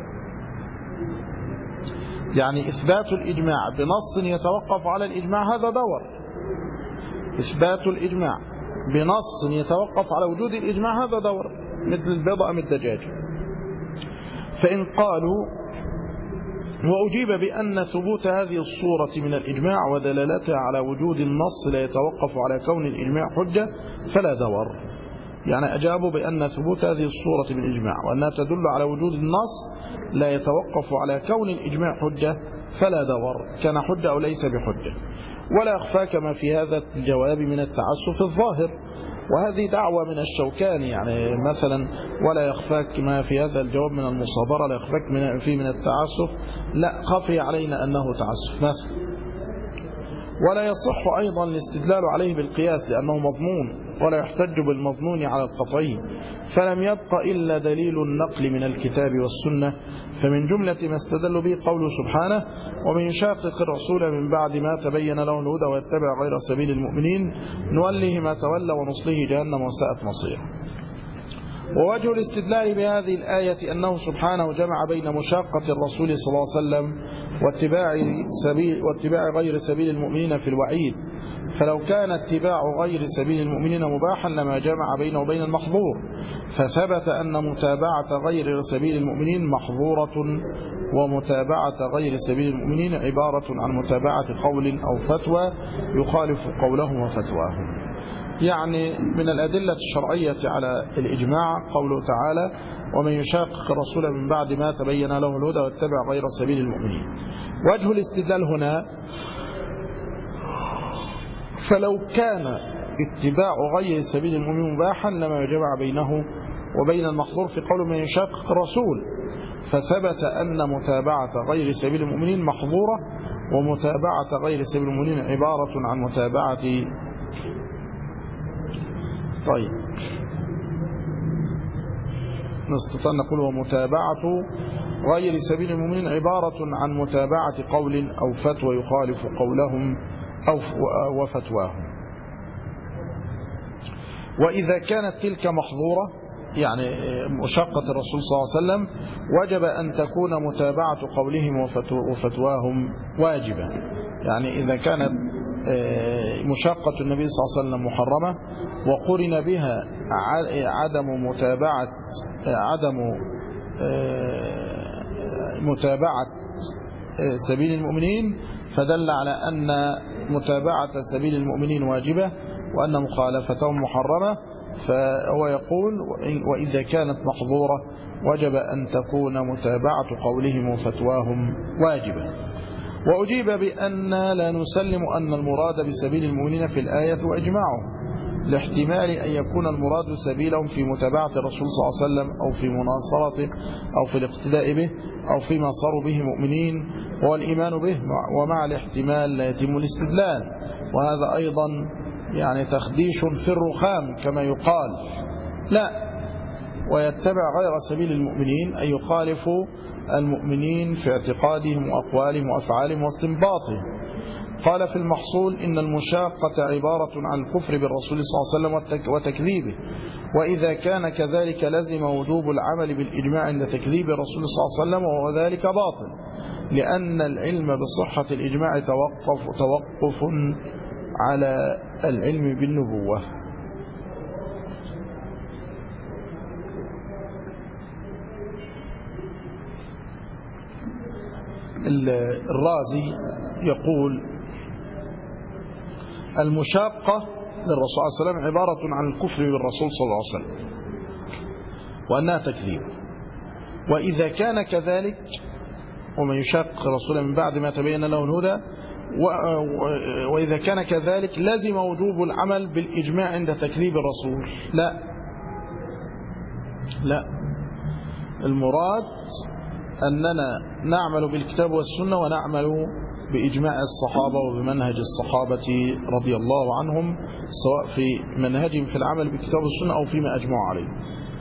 يعني إثبات الإجماع بنص يتوقف على الإجماع هذا دور. إثبات الإجماع بنص يتوقف على وجود الإجماع هذا دور، مثل البيضة أم الدجاج. فإن قالوا وأجيب بأن ثبوت هذه الصورة من الإجماع ودلالتها على وجود النص لا يتوقف على كون الإجماع حجة فلا دور. يعني أجابوا بأن ثبوت هذه الصورة من الإجماع وأنها تدل على وجود النص لا يتوقف على كون الإجماع حجة فلا دور، كان حجة أو ليس بحجة. ولا يخفاك ما في هذا الجواب من التعسف الظاهر، وهذه دعوة من الشوكاني. يعني مثلا ولا يخفاك ما في هذا الجواب من المصابرة، لا يخفاك فيه من التعسف، لا خفي علينا أنه تعسف مثلا. ولا يصح أيضا الاستدلال عليه بالقياس لأنه مضمون، ولا يحتج بالمظنون على القطعي، فلم يبق إلا دليل النقل من الكتاب والسنة. فمن جملة ما استدل به قوله سبحانه ومن يشاقق الرسول من بعد ما تبين له الهدى ويتبع غير سبيل المؤمنين نوله ما تولى ونصله جهنم وساءت مصيره. ووجه الاستدلال بهذه الآية أنه سبحانه جمع بين مشاقة الرسول صلى الله عليه وسلم واتباع غير سبيل المؤمنين في الوعيد، فلو كان اتباع غير سبيل المؤمنين مباحا لما جمع بينه وبين المحظور، فثبت أن متابعة غير سبيل المؤمنين محظورة، ومتابعة غير سبيل المؤمنين عبارة عن متابعة قول أو فتوى يخالف قولهم وفتواهم. يعني من الأدلة الشرعية على الإجماع قوله تعالى ومن يشاقق الرسول من بعد ما تبين له الهدى واتبع غير سبيل المؤمنين. وجه الاستدلال هنا فلو كان اتباع غير سبيل المؤمنين مباحا لما جمع بينه وبين المحظور في قول من يشاقق الرسول، فثبت أن متابعة غير سبيل المؤمنين محظورة، ومتابعة غير سبيل المؤمنين عبارة عن متابعة. طيب نستطيع نقول ومتابعة غير سبيل المؤمنين عبارة عن متابعة قول أو فتوى يخالف قولهم أو وفتواهم. وإذا كانت تلك محظورة يعني مشقة الرسول صلى الله عليه وسلم وجب أن تكون متابعة قولهم وفتواهم واجبة. يعني إذا كانت مشقة النبي صلى الله عليه وسلم محرمة وقرن بها عدم متابعة سبيل المؤمنين، فدل على أن متابعة سبيل المؤمنين واجبة وأن مخالفتهم محرمة. فهو يقول وإذا كانت محظورة وجب أن تكون متابعة قولهم وفتواهم واجبة. وأجيب بأن لا نسلم أن المراد بسبيل المؤمنين في الآية وإجماعهم، لاحتمال أن يكون المراد سبيلهم في متابعة الرسول صلى الله عليه وسلم أو في مناصرته أو في الاقتداء به أو فيما صاروا به مؤمنين والإيمان به، ومع الاحتمال لا يتم الاستدلال. وهذا أيضا يعني تخديش في الرخام كما يقال، لا، ويتبع غير سبيل المؤمنين أن يخالفوا المؤمنين في اعتقادهم وأقوالهم وأفعالهم واستنباطهم. قال في المحصول إن المشاقة عبارة عن الكفر بالرسول صلى الله عليه وسلم وتكذيبه، وإذا كان كذلك لزم وجوب العمل بالإجماع عند تكذيب الرسول صلى الله عليه وسلم، وهو ذلك باطل، لأن العلم بصحة الإجماع توقف على العلم بالنبوة. الرازي يقول المشاقة للرسول صلى الله عليه وسلم عبارة عن الكفر بالرسول صلى الله عليه وسلم وأنها تكذيب، وإذا كان كذلك ومن يشاق رسولا من بعد ما تبين له الهدى وإذا كان كذلك لزم وجوب العمل بالإجماع عند تكذيب الرسول. لا، المراد أننا نعمل بالكتاب والسنة ونعمل بإجماع الصحابة وبمنهج الصحابة رضي الله عنهم، سواء في منهجهم في العمل بالكتاب والسنة أو فيما أجمعوا عليه.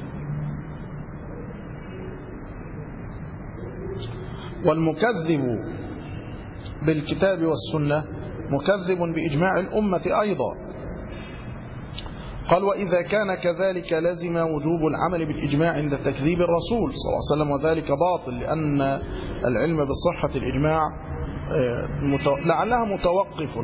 والمكذب بالكتاب والسنة مكذب بإجماع الأمة أيضا. قال وإذا كان كذلك لزم وجوب العمل بالإجماع عند تكذيب الرسول صلى الله عليه وسلم، وذلك باطل، لأن العلم بصحة الإجماع لعلها متوقف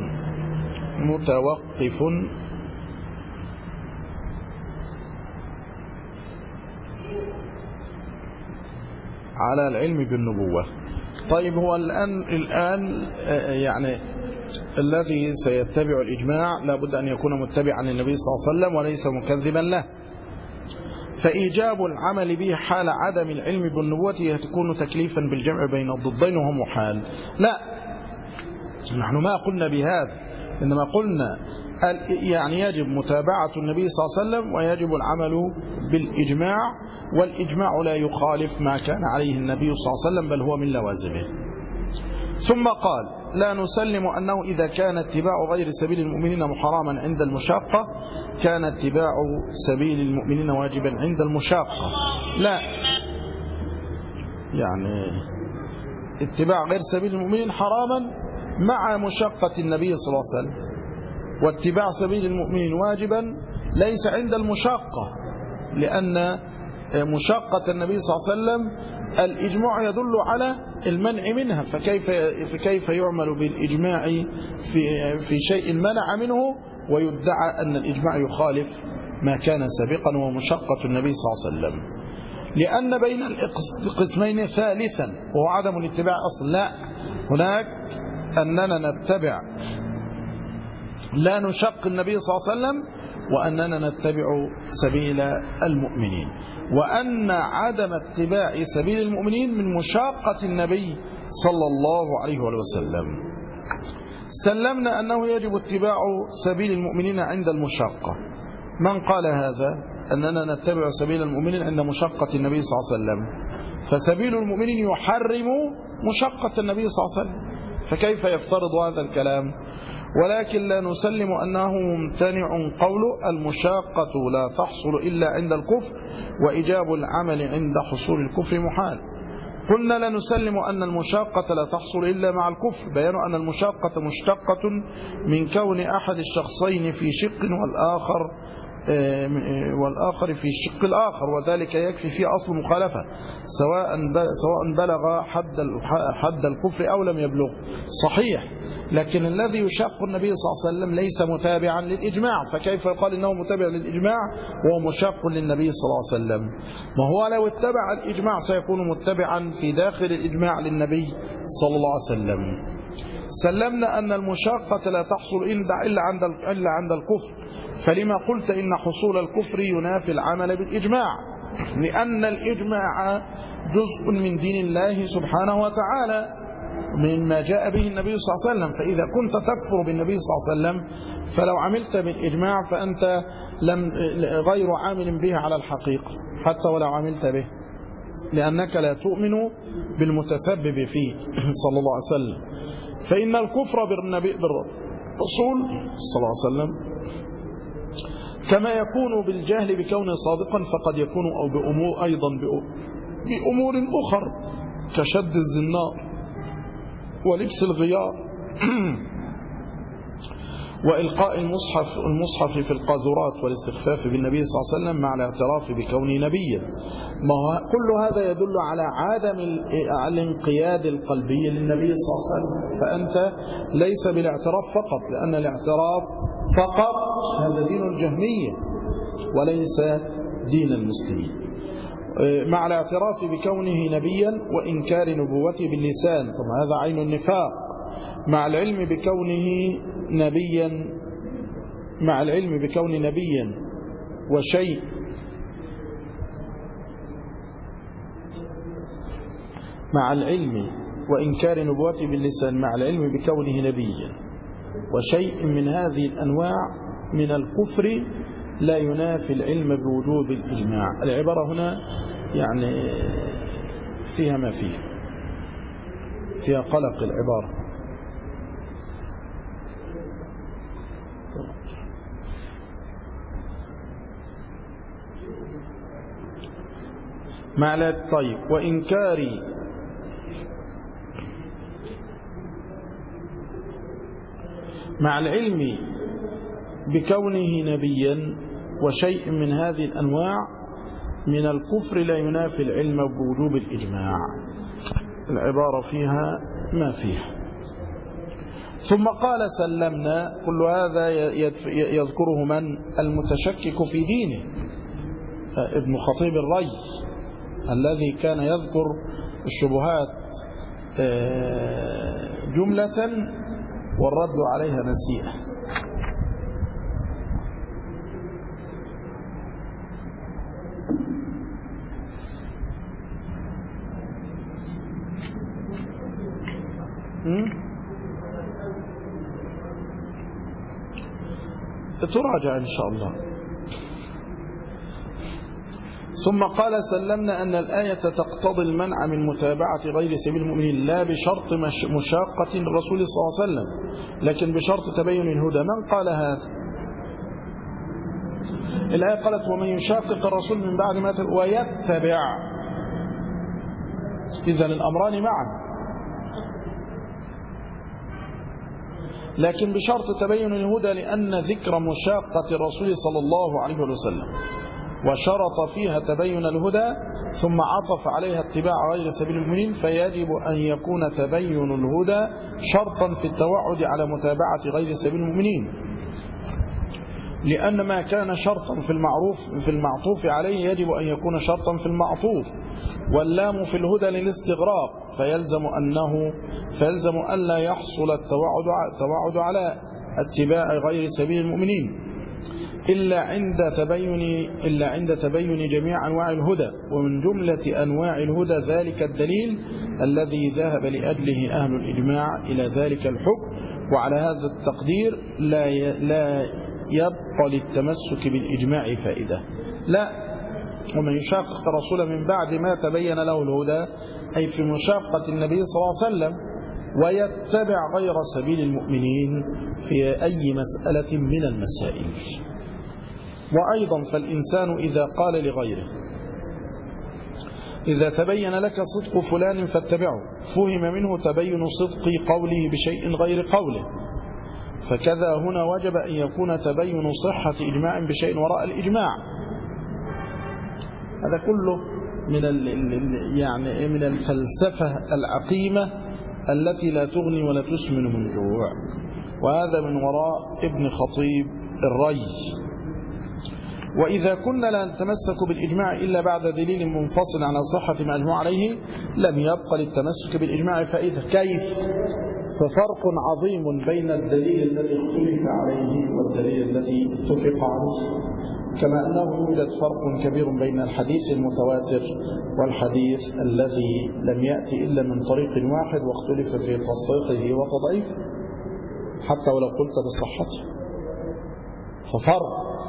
على العلم بالنبوة. طيب هو الآن يعني الذي سيتبع الإجماع لابد أن يكون متبعا للنبي صلى الله عليه وسلم وليس مكذبا له، فإيجاب العمل به حال عدم العلم بالنبوة يكون تكليفا بالجمع بين الضدين وهو محال. لا، نحن ما قلنا بهذا، إنما قلنا يعني يجب متابعة النبي صلى الله عليه وسلم ويجب العمل بالإجماع، والإجماع لا يخالف ما كان عليه النبي صلى الله عليه وسلم بل هو من لوازمه. ثم قال لا نسلم أنه إذا كان اتباع غير سبيل المؤمنين محرما عند المشاقة كان اتباع سبيل المؤمنين واجبا عند المشاقة. لا، يعني اتباع غير سبيل المؤمنين حراما مع مشقة النبي صلى الله عليه وسلم، واتباع سبيل المؤمنين واجبا ليس عند المشاقة، لأن مشقة النبي صلى الله عليه وسلم الإجماع يدل على المنع منها، فكيف يعمل بالإجماع في شيء منع منه ويدعى أن الإجماع يخالف ما كان سابقا ومشقة النبي صلى الله عليه وسلم، لأن بين القسمين ثالثا وهو عدم الاتباع أصلا. لا، هناك أننا نتبع لا نشق النبي صلى الله عليه وسلم، وأننا نتبع سبيل المؤمنين، وأن عدم اتباع سبيل المؤمنين من مشاقة النبي صلى الله عليه وسلم. سلمنا أنه يجب اتباع سبيل المؤمنين عند المشاقة. من قال هذا؟ أننا نتبع سبيل المؤمنين عند مشقة النبي صلى الله عليه وسلم، فسبيل المؤمنين يحرم مشقة النبي صلى الله عليه وسلم، فكيف يفترض هذا الكلام؟ ولكن لا نسلم أنه ممتنع قوله المشاقة لا تحصل إلا عند الكفر وإيجاب العمل عند حصول الكفر محال. قلنا لا نسلم أن المشاقة لا تحصل إلا مع الكفر، بيان أن المشاقة مشتقة من كون أحد الشخصين في شق والآخر في الشق الآخر، وذلك يكفي في أصل مخالفة سواء بلغ حد الكفر أو لم يبلغ. صحيح، لكن الذي يشاق النبي صلى الله عليه وسلم ليس متابعا للإجماع، فكيف يقال إنه متابع للإجماع وهو مشاق للنبي صلى الله عليه وسلم؟ ما هو لو اتبع الإجماع سيكون متبعا في داخل الإجماع للنبي صلى الله عليه وسلم. سلمنا أن المشاقة لا تحصل إلا عند الكفر، فلما قلت إن حصول الكفر ينافي العمل بالإجماع؟ لأن الإجماع جزء من دين الله سبحانه وتعالى مما جاء به النبي صلى الله عليه وسلم، فإذا كنت تكفر بالنبي صلى الله عليه وسلم فلو عملت بالإجماع فأنت غير عامل به على الحقيقة حتى ولو عملت به، لأنك لا تؤمن بالمتسبب فيه صلى الله عليه وسلم. فإن الكفر بالرسول صلى الله عليه وسلم كما يكون بالجهل بكونه صادقا فقد يكون أو بأمور أيضا بأمور أخر كشد الزنار ولبس الغيار وإلقاء المصحف في القاذورات والاستخفاف بالنبي صلى الله عليه وسلم مع الاعتراف بكونه نبيا. كل هذا يدل على عدم الانقياد القلبي للنبي صلى الله عليه وسلم، فأنت ليس بالاعتراف فقط، لأن الاعتراف فقط هذا دين الجهمية وليس دين المسلمين. مع الاعتراف بكونه نبيا وإنكار نبوته باللسان، طبعا هذا عين النفاق. مع العلم بكون نبيا وشيء مع العلم وإنكار نبوته باللسان مع العلم بكونه نبيا وشيء من هذه الأنواع من الكفر لا ينافي العلم بوجوب الإجماع. العبارة هنا يعني فيها ما فيها قلق العبارة. طيب وإنكار مع العلم بكونه نبيا وشيء من هذه الأنواع من الكفر لا ينافي العلم بوجوب الإجماع. العبارة فيها ما فيها. ثم قال سلمنا، كل هذا يذكره من؟ المتشكك في دينه، ابن خطيب الري الذي كان يذكر الشبهات جملة والرد عليها نسيئة. تراجع إن شاء الله. ثم قال سلمنا أن الآية تقتضي المنع من متابعة غير سبيل المؤمنين لا بشرط مشاقة الرسول صلى الله عليه وسلم لكن بشرط تبين الهدى. من قال هذا؟ الآية قالت ومن يشاقق الرسول من بعد ما ويتبع، إذن الأمران معا، لكن بشرط تبين الهدى، لأن ذكر مشاقة الرسول صلى الله عليه وسلم وشرط فيها تبين الهدى ثم عطف عليها اتباع غير سبيل المؤمنين، فيجب أن يكون تبين الهدى شرطا في التوعد على متابعة غير سبيل المؤمنين، لأن ما كان شرطا في المعطوف عليه يجب أن يكون شرطا في المعطوف، واللام في الهدى للاستغراق، فيلزم أن لا يحصل التوعد على اتباع غير سبيل المؤمنين إلا عند تبين جميع أنواع الهدى، ومن جملة أنواع الهدى ذلك الدليل الذي ذهب لأجله أهل الإجماع إلى ذلك الحكم. وعلى هذا التقدير لا يبقى للتمسك بالإجماع فائدة. لا، ومن يشاقق الرسول من بعد ما تبين له الهدى أي في مشاقة النبي صلى الله عليه وسلم ويتبع غير سبيل المؤمنين في أي مسألة من المسائل. وأيضا فالإنسان إذا قال لغيره إذا تبين لك صدق فلان فاتبعه، فهم منه تبين صدق قوله بشيء غير قوله، فكذا هنا وجب أن يكون تبين صحة إجماع بشيء وراء الإجماع. هذا كله من الفلسفة العقيمة التي لا تغني ولا تسمن من جوع، وهذا من وراء ابن خطيب الري. وإذا كنا لا نتمسك بالإجماع إلا بعد دليل منفصل على صحة ما أجمع عليه لم يبقى للتمسك بالإجماع فائدة. كيف؟ ففرق عظيم بين الدليل الذي اختلف عليه والدليل الذي اتفق عليه، كما أنه يوجد فرق كبير بين الحديث المتواتر والحديث الذي لم يأتي إلا من طريق واحد واختلف في تصحيحه وتضعيفه حتى ولو قلت بصحته، ففرق.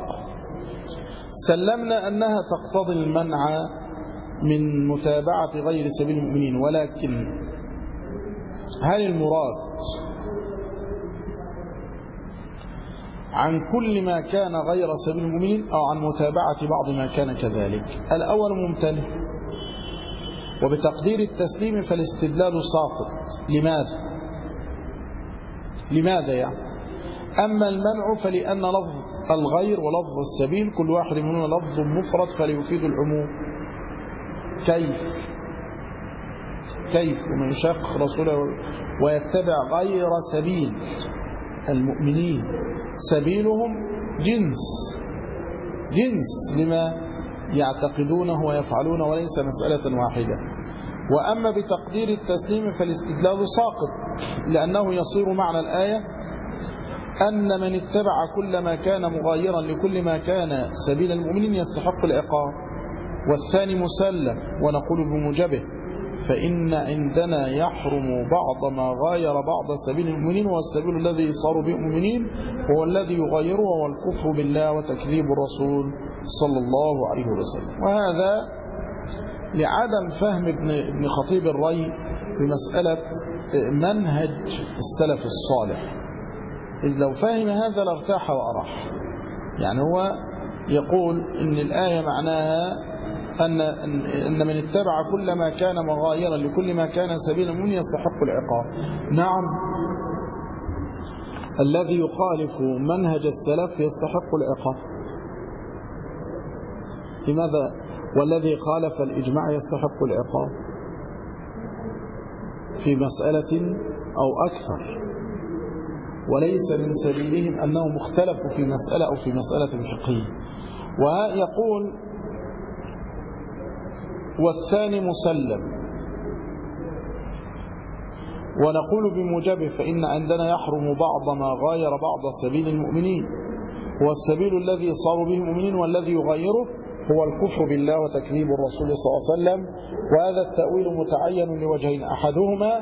سلمنا أنها تقتضي المنع من متابعة غير سبيل المؤمنين، ولكن هل المراد عن كل ما كان غير سبيل المؤمنين أو عن متابعة بعض ما كان كذلك؟ الأول ممتنع، وبتقدير التسليم فالاستدلال ساقط. لماذا يعني؟ أما المنع فلأن لفظ الغير ولفظ السبيل كل واحد منهما لفظ مفرد فليفيد العموم. كيف ومن يشاقق رسوله ويتبع غير سبيل المؤمنين سبيلهم جنس لما يعتقدونه ويفعلون وليس مسألة واحدة. وأما بتقدير التسليم فالاستدلال ساقط، لأنه يصير معنى الآية أن من اتبع كل ما كان مغايرا لكل ما كان سبيل المؤمنين يستحق العقاب، والثاني مسلم ونقول بموجبه، فإن عندنا يحرم بعض ما غاير بعض سبيل المؤمنين، والسبيل الذي صاروا به مؤمنين هو الذي يغيره، هو الكفر بالله وتكذيب الرسول صلى الله عليه وسلم. وهذا لعدم فهم ابن خطيب الري بمسألة منهج السلف الصالح، إذ لو فهم هذا لارتاح وأراح. يعني هو يقول إن الآية معناها أن من اتبع كل ما كان مغايرا لكل ما كان سبيل المؤمن يستحق العقاب. نعم، الذي يخالف منهج السلف يستحق العقاب. لماذا؟ والذي خالف الإجماع يستحق العقاب في مسألة أو أكثر، وليس من سبيلهم أنهم اختلفوا في مسألة أو في مسألة فقهية. ويقول والثاني مسلم ونقول بموجبه، فإن عندنا يحرم بعض ما غاير بعض سبيل المؤمنين، والسبيل الذي صاروا به المؤمنين والذي يغيره هو الكفر بالله وتكذيب الرسول صلى الله عليه وسلم. وهذا التأويل متعين لوجهين، أحدهما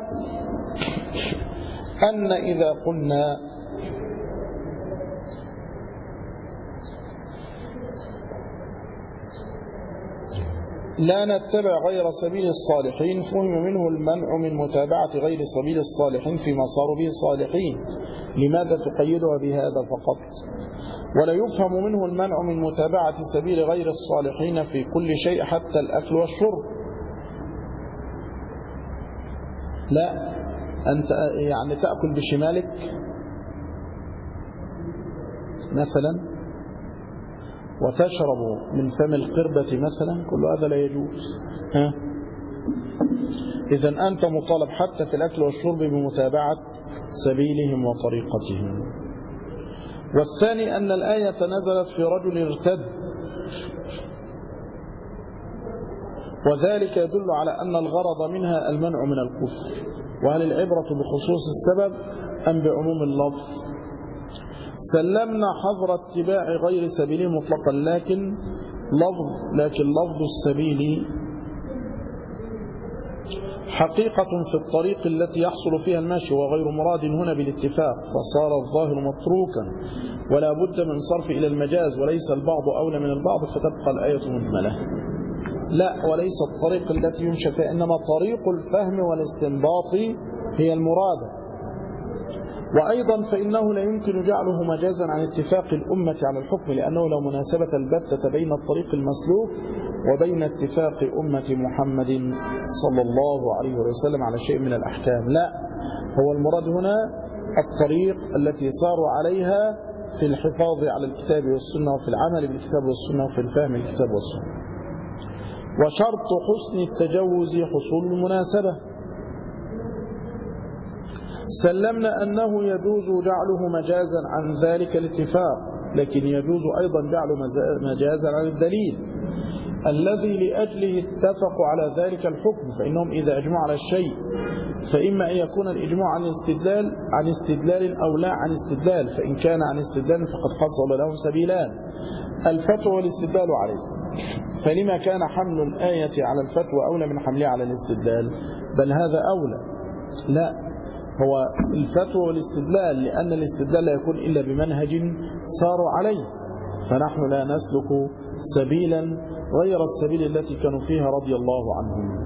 أن إذا قلنا لا نتبع غير سبيل الصالحين فهم منه المنع من متابعة غير سبيل الصالحين فيما صاروا به صالحين. لماذا تقيدها بهذا فقط؟ ولا يفهم منه المنع من متابعة سبيل غير الصالحين في كل شيء حتى الأكل والشرب. لا، أنت يعني تأكل بشمالك مثلا وتشرب من فم القربة مثلا، كل هذا لا يجوز. إذن أنت مطالب حتى في الأكل والشرب بمتابعة سبيلهم وطريقتهم. والثاني أن الآية نزلت في رجل ارتد، وذلك يدل على أن الغرض منها المنع من الكفر. وهل العبرة بخصوص السبب أم بعموم اللفظ؟ سلمنا حظر اتباع غير سبيله مطلقا، لكن لفظ السبيل حقيقة في الطريق التي يحصل فيها المشي وغير مراد هنا بالاتفاق، فصار الظاهر متروكا ولا بد من صرف إلى المجاز، وليس البعض أولى من البعض فتبقى الآية مجملة. لا، وليس الطريق التي يمشى فيها، إنما طريق الفهم والاستنباط هي المرادة. وأيضا فإنه لا يمكن جعله مجازا عن اتفاق الأمة على الحكم، لأنه لا مناسبة البتة بين الطريق المسلوك وبين اتفاق أمة محمد صلى الله عليه وسلم على شيء من الأحكام. لا، هو المراد هنا الطريق التي ساروا عليها في الحفاظ على الكتاب والسنة وفي العمل بالكتاب والسنة وفي الفهم الكتاب والسنة. وشرط حسن التجوز حصول المناسبة. سلمنا أنه يجوز جعله مجازا عن ذلك الاتفاق، لكن يجوز أيضا جعله مجازا عن الدليل، الذي لأجله اتفقوا على ذلك الحكم، فإنهم إذا أجمعوا على الشيء فإما أن يكون الإجماع عن استدلال أو لا عن استدلال، فإن كان عن استدلال فقد حصل لهم سبيلان: الفتوى والاستدلال عليه. فلما كان حمل الآية على الفتوى أولى من حملها على الاستدلال؟ بل هذا أولى. لا، هو الفتوى والاستدلال، لأن الاستدلال لا يكون إلا بمنهج ساروا عليه، فنحن لا نسلك سبيلا غير السبيل التي كانوا فيها رضي الله عنهم.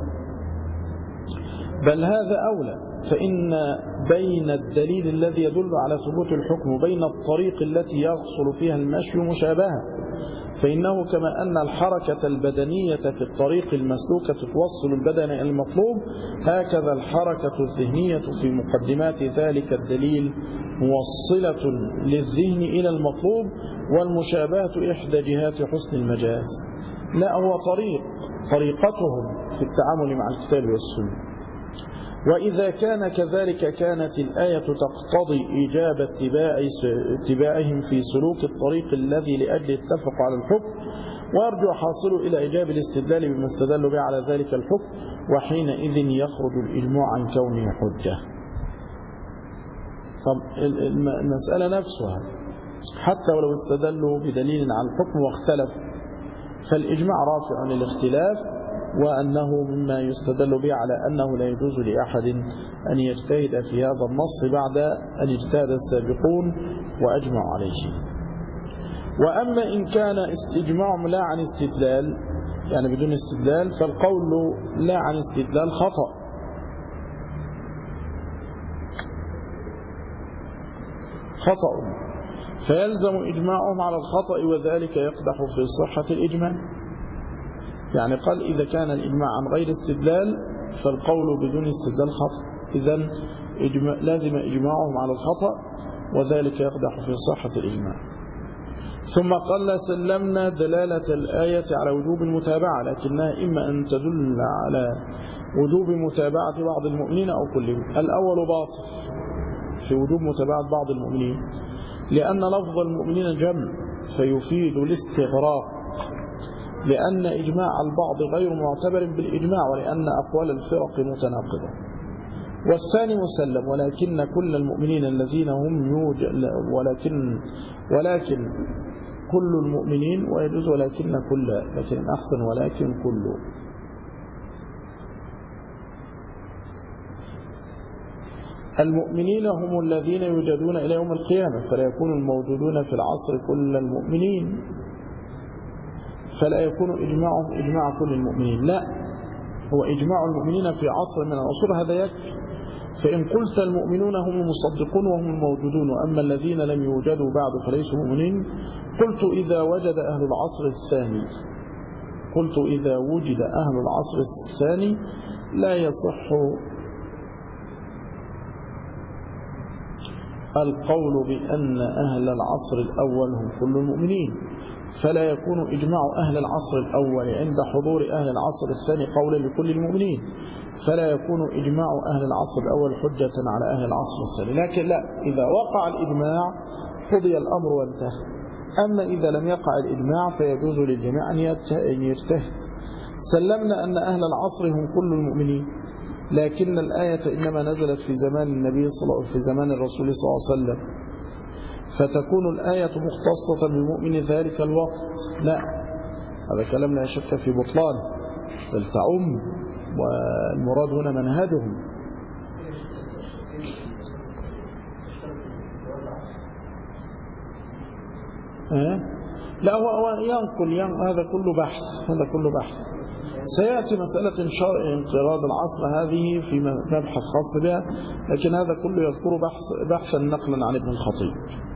بل هذا أولى، فإن بين الدليل الذي يدل على ثبوت الحكم وبين الطريق التي يحصل فيها المشي مشابهة، فإنه كما أن الحركة البدنية في الطريق المسلوكة توصل البدن إلى المطلوب، هكذا الحركة الذهنية في مقدمات ذلك الدليل موصلة للذهن إلى المطلوب، والمشابهة إحدى جهات حسن المجاز. لا، هو طريقتهم في التعامل مع الكتاب والسنة. وإذا كان كذلك كانت الآية تقتضي إيجاب اتباعهم في سلوك الطريق الذي لأجل اتفقوا على الحكم، ويرجع حاصل إلى إيجاب الاستدلال بما استدلوا به على ذلك الحكم، وحينئذ يخرج الإجماع عن كونه حجة. طب المسألة نفسها حتى ولو استدلوا بدليل على الحكم واختلف، فالإجماع رافع للاختلاف، وأنه مما يستدل به على أنه لا يجوز لأحد أن يجتهد في هذا النص بعد أن اجتهد السابقون وأجمعوا عليه. وأما إن كان استجماعهم لا عن استدلال، يعني بدون استدلال، فالقول لا عن استدلال خطأ، فيلزم إجماعهم على الخطأ، وذلك يقدح في صحة الإجماع. يعني قال إذا كان الإجماع عن غير استدلال فالقول بدون استدلال خطأ، إذن لازم إجماعهم على الخطأ، وذلك يقدح في صحة الإجماع. ثم قال سلمنا دلالة الآية على وجوب المتابعة، لكنها إما أن تدل على وجوب متابعة بعض المؤمنين أو كلهم. الأول باطل في وجوب متابعة بعض المؤمنين، لأن لفظ المؤمنين جمع فيفيد الاستغراق، لأن إجماع البعض غير معتبر بالإجماع، ولأن أقوال الفرق متناقضة. والثاني مسلم، ولكن كل المؤمنين الذين هم ولكن كل المؤمنين، ويجوز لكن أحسن ولكن كل. المؤمنين هم الذين يوجدون إلى يوم القيامة، فلا يكون الموجودون في العصر كل المؤمنين، فلا يكون إجماعهم إجماع كل المؤمنين. لا، هو إجماع المؤمنين في عصر من العصور هذا يكفي. فإن قلت المؤمنون هم المصدقون وهم الموجودون، وأما الذين لم يوجدوا بعد فليسوا مؤمنين، قلت إذا وجد أهل العصر الثاني لا يصح القول بأن أهل العصر الأول هم كل المؤمنين، فلا يكون إجماع أهل العصر الأول عند حضور أهل العصر الثاني قولا لكل المؤمنين، فلا يكون إجماع أهل العصر الأول حجة على أهل العصر الثاني. لكن لا، إذا وقع الإجماع قضي الأمر وانتهى. أما إذا لم يقع الإجماع فيجوز للجميع أن يجتهد. سلمنا أن أهل العصر هم كل المؤمنين، لكن الآية إنما نزلت في زمان النبي في زمان الرسول صلى الله عليه وسلم، فتكون الآية مختصة بمؤمن ذلك الوقت. لا، هذا كلام لا شك في بطلان، بل تعم، والمراد هنا منهجهم. لا، هو ينقل هذا كله بحث. سيأتي مسألة انقراض العصر هذه في مبحث خاص بها، لكن هذا كله يذكر بحثا نقلا عن ابن الخطيب.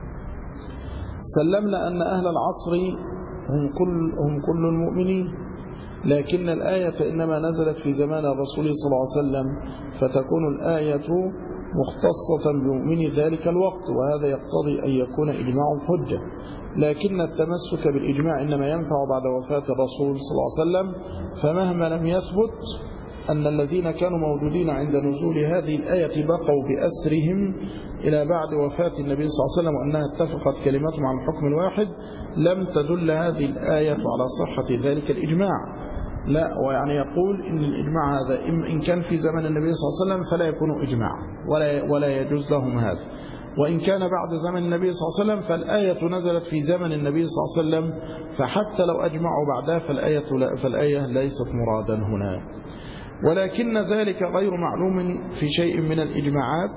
سلمنا أن أهل العصر هم كل المؤمنين، لكن الآية إنما نزلت في زمان الرسول صلى الله عليه وسلم، فتكون الآية مختصة بمؤمن ذلك الوقت، وهذا يقتضي أن يكون إجماع حجة. لكن التمسك بالإجماع إنما ينفع بعد وفاة الرسول صلى الله عليه وسلم، فمهما لم يثبت أن الذين كانوا موجودين عند نزول هذه الآية بقوا بأسرهم إلى بعد وفاة النبي صلى الله عليه وسلم وأنها اتفقت كلماتهم على الحكم الواحد، لم تدل هذه الآية على صحة ذلك الإجماع. لا، ويعني يقول إن الإجماع هذا إن كان في زمن النبي صلى الله عليه وسلم فلا يكون إجماع ولا يجوز لهم هذا، وإن كان بعد زمن النبي صلى الله عليه وسلم فالآية نزلت في زمن النبي صلى الله عليه وسلم، فحتى لو أجمعوا بعدها فالآية ليست مرادا هنا. ولكن ذلك غير معلوم في شيء من الإجماعات،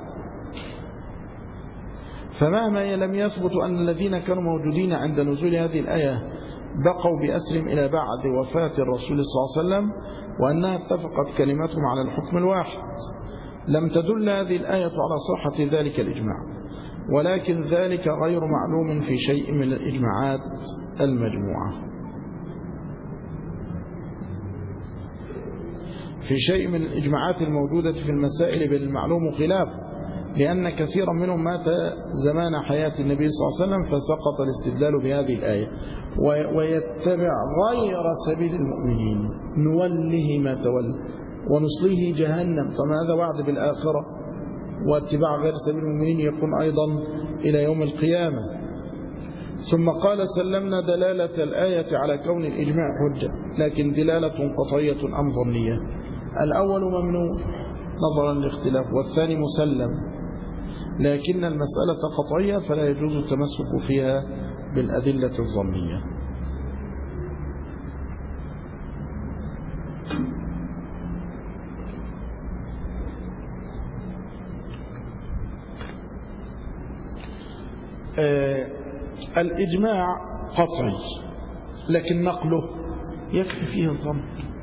فمهما لم يثبت أن الذين كانوا موجودين عند نزول هذه الآية بقوا بأسرهم إلى بعد وفاة الرسول صلى الله عليه وسلم وأنها اتفقت كلماتهم على الحكم الواحد، لم تدل هذه الآية على صحة ذلك الإجماع، ولكن ذلك غير معلوم في شيء من الإجماعات المجموعة. في شيء من الإجماعات الموجودة في المسائل بالمعلوم خلاف، لأن كثيرا منهم مات زمان حياة النبي صلى الله عليه وسلم فسقط الاستدلال بهذه الآية. ويتبع غير سبيل المؤمنين نوله ما تولى ونصليه جهنم، طبعا هذا وعد بالآخرة، واتباع غير سبيل المؤمنين يكون أيضا إلى يوم القيامة. ثم قال سلمنا دلالة الآية على كون الإجماع حجة، لكن دلالة قطعية أم ظنية؟ الأول ممنوع نظرا لاختلاف، والثاني مسلم، لكن المسألة قطعية فلا يجوز التمسك فيها بالأدلة الظنية. الإجماع قطعي، لكن نقله يكفي فيه الظن.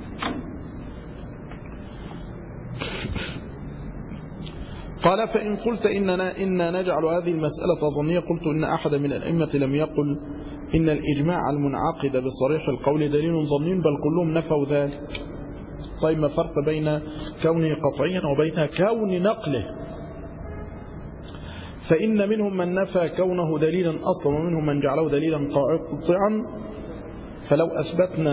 قال فإن قلت إننا نجعل هذه المسألة ظنية، قلت إن أحد من الأئمة لم يقل إن الإجماع المنعقد بصريح القول دليل ظني، بل كلهم نفوا ذلك. طيب ما فرق بين كونه قطعيا وبين كون نقله؟ فإن منهم من نفى كونه دليلا أصلا، ومنهم من جعله دليلا قاطعا، فلو أثبتناه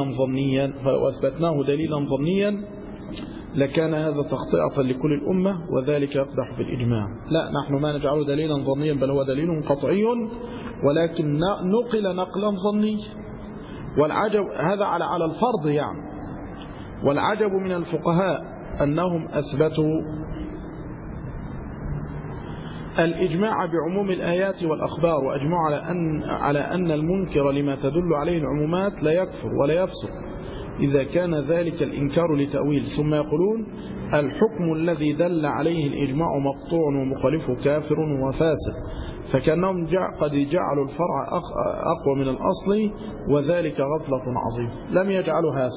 دليلا ظنيا لكان هذا تخطئة لكل الأمة، وذلك يقدح في الإجماع. لا، نحن ما نجعله دليلا ظنيا، بل هو دليل قطعي ولكن نقل نقلا ظني. والعجب هذا على الفرض يعني. والعجب من الفقهاء أنهم أثبتوا الإجماع بعموم الآيات والأخبار، وأجمعوا على أن المنكر لما تدل عليه العمومات لا يكفر ولا يفسق إذا كان ذلك الإنكار لتأويل، ثم يقولون الحكم الذي دل عليه الإجماع مقطوع ومخالفه كافر وفاسق، فكأنهم قد جعلوا الفرع أقوى من الأصل، وذلك غفلة عظيمة. لم يجعلوا هذا،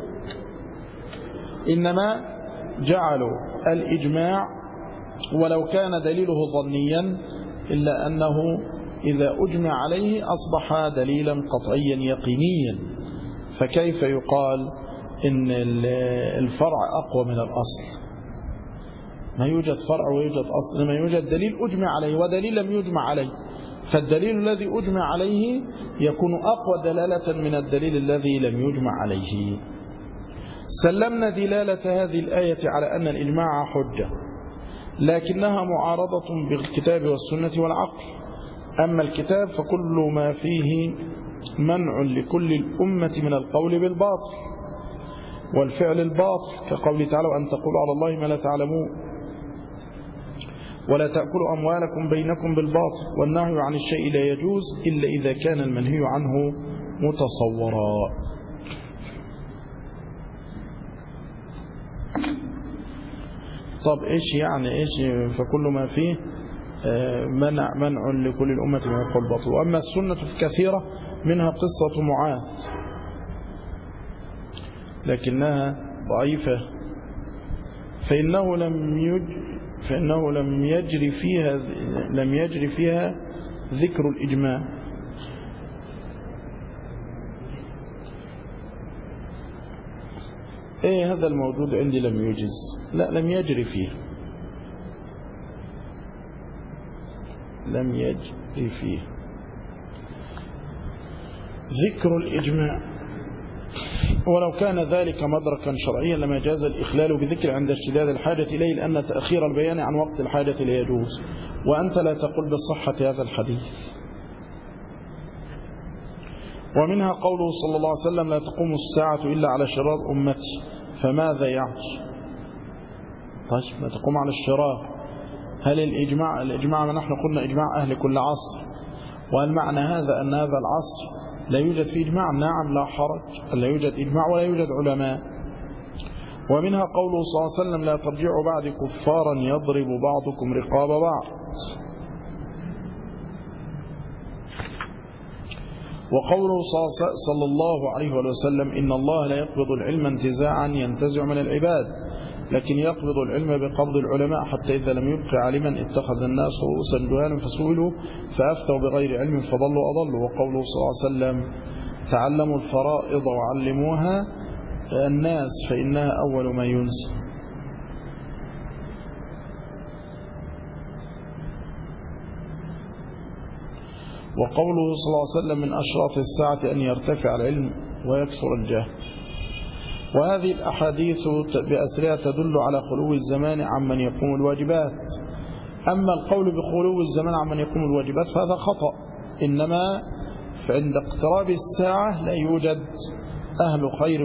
إنما جعلوا الإجماع ولو كان دليله ظنيا إلا أنه إذا أجمع عليه أصبح دليلا قطعيا يقينيا، فكيف يقال إن الفرع أقوى من الأصل؟ ما يوجد فرع ويوجد أصل، ما يوجد دليل أجمع عليه ودليل لم يجمع عليه، فالدليل الذي أجمع عليه يكون أقوى دلالة من الدليل الذي لم يجمع عليه. سلمنا دلالة هذه الآية على أن الإجماع حجة، لكنها معارضة بالكتاب والسنة والعقل. أما الكتاب فكل ما فيه منع لكل الأمة من القول بالباطل والفعل الباطل، كقوله تعالى أن تقولوا على الله ما لا تعلمون، ولا تأكلوا أموالكم بينكم بالباطل، والنهي عن الشيء لا يجوز إلا إذا كان المنهي عنه متصورا. طب إيش يعني إيش فكل ما فيه منع لكل الأمة من القول بالباطل؟ وأما السنة كثيرة، منها قصة معاذ لكنها ضعيفة، فإنه لم يجري فيها ذكر الإجماع. إيه هذا الموجود عندي لم يجز؟ لا، لم يجري فيه، لم يجري فيه ذكر الإجماع. ولو كان ذلك مدركا شرعيا لما جاز الإخلال بذكر عند اشتداد الحاجة إليه، لأن تأخير البيان عن وقت الحاجة لا يجوز. وأنت لا تقول بصحة هذا الحديث. ومنها قوله صلى الله عليه وسلم: لا تقوم الساعة إلا على شرار أمتي. فماذا يعني؟ طيب، لا تقوم على الشرار، هل الإجماع ما نحن قلنا إجماع أهل كل عصر، وهل معنى هذا أن هذا العصر لا يوجد فيه إجماع؟ نعم، لا حرج، لا يوجد إجماع ولا يوجد علماء. ومنها قوله صلى الله عليه وسلم: لا ترجعوا بعد كفارا يضرب بعضكم رقاب بعض. وقوله صلى الله عليه وسلم: إن الله لا يقبض العلم انتزاعا ينتزع من العباد، لكن يقبض العلم بقبض العلماء، حتى إذا لم يبق عالما اتخذ الناس رؤوسا جهالا فسئلوا فأفتوا بغير علم فضلوا أضلوا. وقوله صلى الله عليه وسلم: تعلموا الفرائض وعلموها الناس فإنها أول ما ينسى. وقوله صلى الله عليه وسلم: من أشراط الساعة أن يرتفع العلم ويكثر الجهل. وهذه الأحاديث بأسرها تدل على خلو الزمان عمن يقوم الواجبات. أما القول بخلو الزمان عمن يقوم الواجبات فهذا خطأ، إنما فعند اقتراب الساعة لا يوجد أهل خير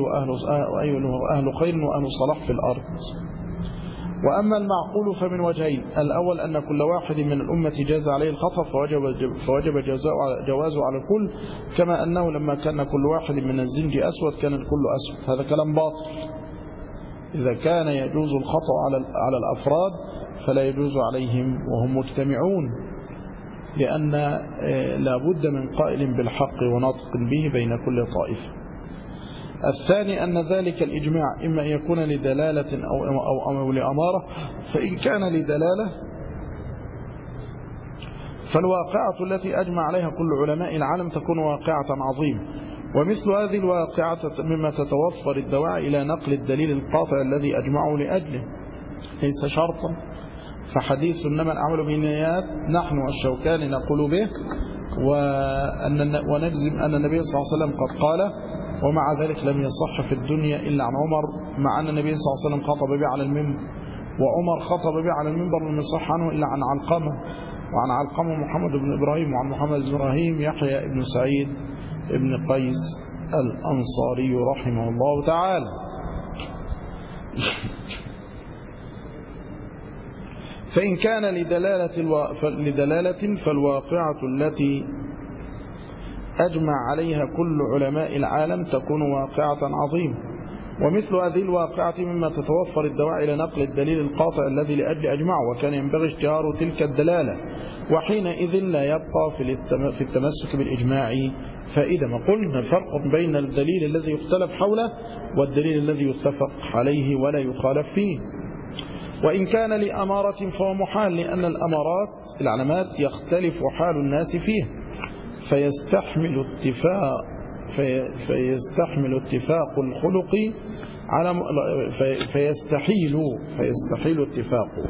وأهل صلاح في الأرض. وأما المعقول فمن وجهين: الأول أن كل واحد من الأمة جاز عليه الخطأ فوجب جوازه على الكل، كما أنه لما كان كل واحد من الزنج أسود كان الكل أسود. هذا كلام باطل. إذا كان يجوز الخطأ على الأفراد فلا يجوز عليهم وهم مجتمعون، لأن لا بد من قائل بالحق وناطق به بين كل طائفة. الثاني أن ذلك الإجماع إما أن يكون لدلالة أو لأمارة، فإن كان لدلالة فالواقعة التي أجمع عليها كل علماء العالم تكون واقعة عظيمة، ومثل هذه الواقعة مما تتوفر الدواعي إلى نقل الدليل القاطع الذي أجمعوا لأجله، ليس شرطا. فحديث إنما الأعمال بالنيات نحن والشوكاني نقول به، ونجزم أن النبي صلى الله عليه وسلم قد قال، ومع ذلك لم يصح في الدنيا إلا عن عمر، مع أن النبي صلى الله عليه وسلم خطب به على المنبر، وعمر خطب به على المنبر لم يصح عنه إلا عن علقمة، وعن علقمة محمد بن إبراهيم، وعن محمد بن إبراهيم يحيى بن سعيد بن قيس الأنصاري رحمه الله تعالى. فإن كان لدلالة فالواقعة التي أجمع عليها كل علماء العالم تكون واقعة عظيمة، ومثل هذه الواقعة مما تتوفر الدواعي إلى نقل الدليل القاطع الذي لأجل أجمعه، وكان ينبغي اشتهار تلك الدلالة، وحينئذ لا يبقى في التمسك بالإجماع فائدة. ما قلنا فرق بين الدليل الذي يختلف حوله والدليل الذي يتفق عليه ولا يخالف فيه. وإن كان لأمارة فهو محال، لأن العلامات يختلف حال الناس فيه، فيستحمل اتفاق الخلق على فيستحيل اتفاقه.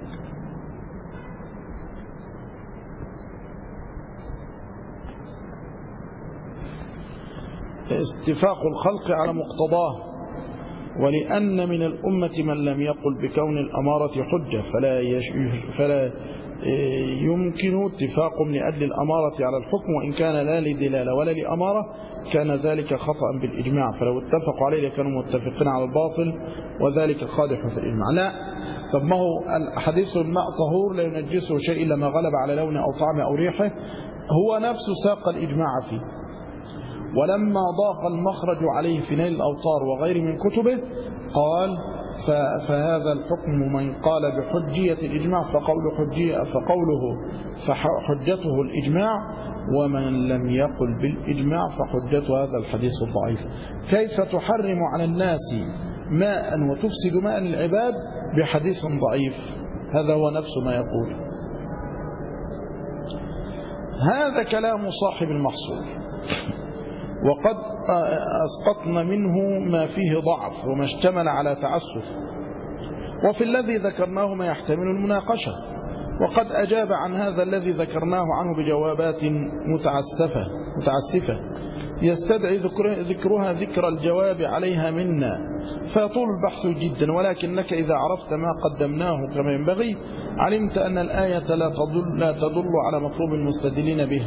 اتفاق الخلق على مقتضاه. ولأن من الأمة من لم يقل بكون الأمارة حجة فلا يمكن اتفاقهم لأجل الأمارة على الحكم، وإن كان لا لدلالة ولا لأمارة كان ذلك خطأ بالإجماع، فلو اتفقوا عليه لكانوا متفقين على الباطل، وذلك قادح في الإجماع. لا، طب ما هو الحديث الماء طهور لا ينجسه شيء إلا ما غلب على لونه أو طعمه أو ريحه، هو نفسه ساق الإجماع فيه. ولما ضاق المخرج عليه في نيل الأوطار وغير من كتبه قال: فهذا الحكم من قال بحجية الإجماع فقوله فحجته الإجماع، ومن لم يقل بالإجماع فحجته هذا الحديث الضعيف. كيف تحرم على الناس ماء وتفسد ماء العباد بحديث ضعيف؟ هذا هو نفس ما يقول. هذا كلام صاحب المحصول، وقد أسقطنا منه ما فيه ضعف وما اشتمل على تعسف، وفي الذي ذكرناه ما يحتمل المناقشة، وقد أجاب عن هذا الذي ذكرناه عنه بجوابات متعسفة، يستدعي ذكرها ذكر الجواب عليها منا، فيطول البحث جدا. ولكنك إذا عرفت ما قدمناه كما ينبغي علمت أن الآية لا تدل على مطلوب المستدلين به.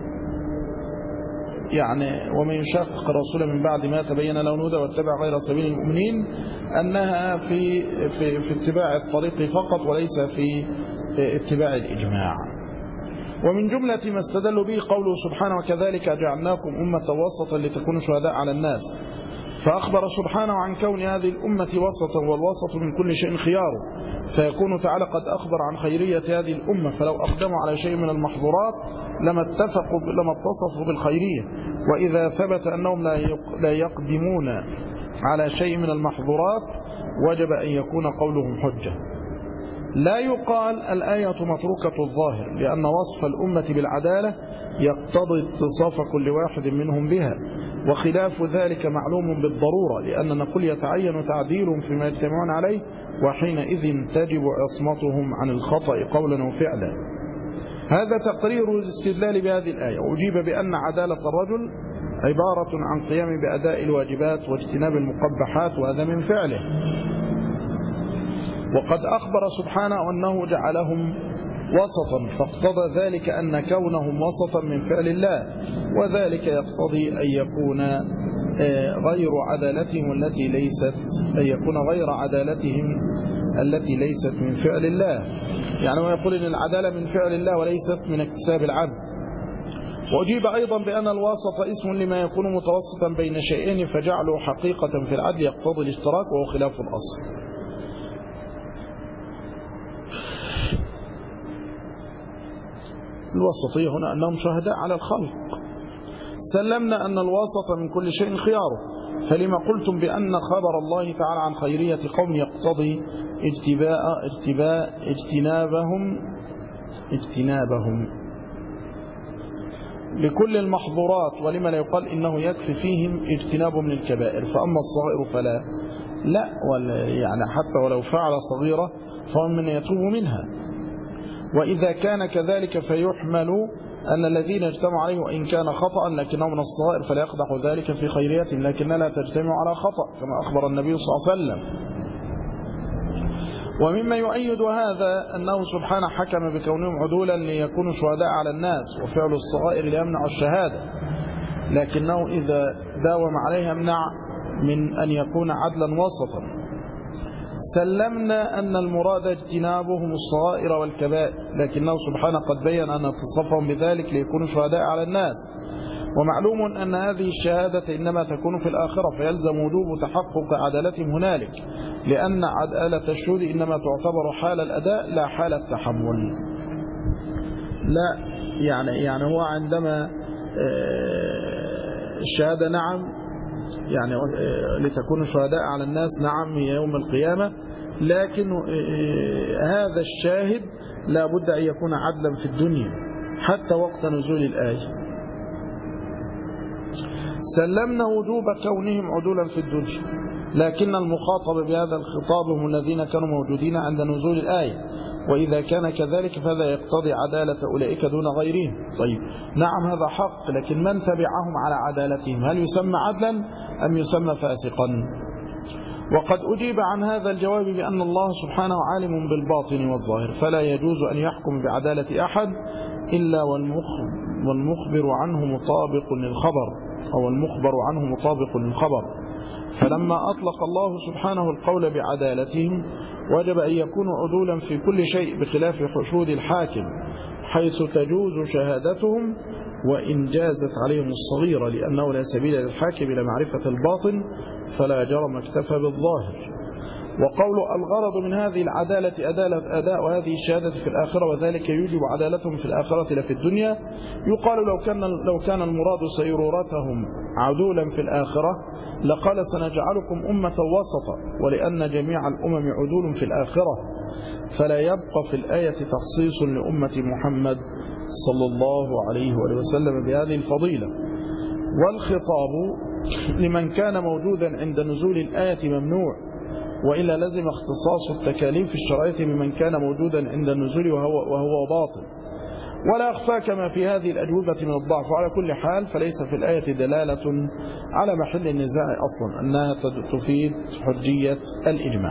يعني ومن يشاقق الرسول من بعد ما تبين له الهدى واتبع غير سبيل المؤمنين، أنها في اتباع الطريق فقط وليس في اتباع الإجماع. ومن جملة ما استدل به قوله سبحانه وكذلك جعلناكم أمة وسطا لتكونوا شهداء على الناس، فأخبر سبحانه عن كون هذه الأمة وسطا، والوسط من كل شيء خياره، فيكون تعالى قد أخبر عن خيرية هذه الأمة، فلو أقدموا على شيء من المحظورات لما اتصفوا بالخيرية. وإذا ثبت أنهم لا يقدمون على شيء من المحظورات وجب أن يكون قولهم حجة. لا يقال الآية متروكة الظاهر، لأن وصف الأمة بالعدالة يقتضي اتصاف كل واحد منهم بها، وخلاف ذلك معلوم بالضرورة، لأن نقول يتعين تعديل فيما يجتمعون عليه، وحينئذ تجب عصمتهم عن الخطأ قولا وفعلا. هذا تقرير الاستدلال بهذه الآية. وأجيب بأن عدالة الرجل عبارة عن قيام بأداء الواجبات واجتناب المقبحات، وهذا من فعله. وقد أخبر سبحانه أنه جعلهم وسطا، فاقتضى ذلك أن كونهم وسطا من فعل الله، وذلك يقتضي أن يكون غير عدالتهم التي ليست من فعل الله. يعني هو يقول إن العدالة من فعل الله وليست من اكتساب العبد. وأجيب أيضا بأن الواسط اسم لما يكون متوسطا بين شيئين، فجعله حقيقة في العدل يقتضي الاشتراك، وهو خلاف الأصل. الوسطية هنا أنهم شهداء على الخلق. سلمنا أن الواسط من كل شيء خياره، فلما قلتم بأن خبر الله تعالى عن خيرية قوم يقتضي اجتنابهم لكل المحظورات، ولما لا يقال إنه يكفي فيهم اجتنابهم للكبائر، فأما الصغائر فلا يعني حتى ولو فعل صغيرة فهم من يتوب منها. وإذا كان كذلك فيحمل أن الذين اجتمعوا عليه وإن كان خطأ لكنه من الصغائر فلا يقدح ذلك في خيريتهم، لكنها لا تجتمع على خطأ كما أخبر النبي صلى الله عليه وسلم. ومما يؤيد هذا أنه سبحانه حكم بكونهم عدولا ليكونوا شهداء على الناس، وفعل الصغائر ليمنع الشهادة، لكنه إذا داوم عليها امنع من أن يكون عدلا وسطا. سلمنا أن المراد اجتنابهم الصغائر والكبائر، لكنه سبحانه قد بيّن أن اتصفهم بذلك ليكونوا شهداء على الناس. ومعلوم أن هذه الشهادة إنما تكون في الآخرة، فيلزم وجوب تحقق عدالتهم هنالك، لأن عدالة الشهود إنما تعتبر حال الأداء لا حال التحمل. لا يعني هو عندما الشهادة نعم يعني لتكون شهداء على الناس نعم هي يوم القيامة، لكن هذا الشاهد لا بد أن يكون عدلا في الدنيا حتى وقت نزول الآية. سلمنا وجوب كونهم عدولا في الدنيا، لكن المخاطب بهذا الخطاب هم الذين كانوا موجودين عند نزول الآية، وإذا كان كذلك فهذا يقتضي عدالة أولئك دون غيرهم. طيب نعم هذا حق، لكن من تبعهم على عدالتهم هل يسمى عدلا أم يسمى فاسقا؟ وقد أجيب عن هذا الجواب بأن الله سبحانه عالم بالباطن والظاهر، فلا يجوز أن يحكم بعدالة أحد إلا والمخبر عنه مطابق للخبر، أو المخبر عنه مطابق للخبر. فلما أطلق الله سبحانه القول بعدالتهم وجب أن يكونوا عدولا في كل شيء، بخلاف حشود الحاكم حيث تجوز شهادتهم وإن جازت عليهم الصغيرة، لأنه لا سبيل للحاكم إلى معرفة الباطن، فلا جرم اكتفى بالظاهر. وقول الغرض من هذه العدالة أداء هذه الشهادة في الآخرة، وذلك يوجب عدالتهم في الآخرة لا في الدنيا. يقال لو كان المراد سيرورتهم عدولا في الآخرة لقال سنجعلكم أمة وسطا، ولأن جميع الأمم عدول في الآخرة، فلا يبقى في الآية تخصيص لأمة محمد صلى الله عليه وسلم بهذه الفضيلة. والخطاب لمن كان موجودا عند نزول الآية ممنوع، وإلا لزم اختصاص التكاليف الشرعية بمن كان موجودا عند النزول وهو باطل. ولا أخفى كما في هذه الأجوبة من الضعف. وعلى كل حال فليس في الآية دلالة على محل النزاع أصلا أنها تفيد حجية الإجماع،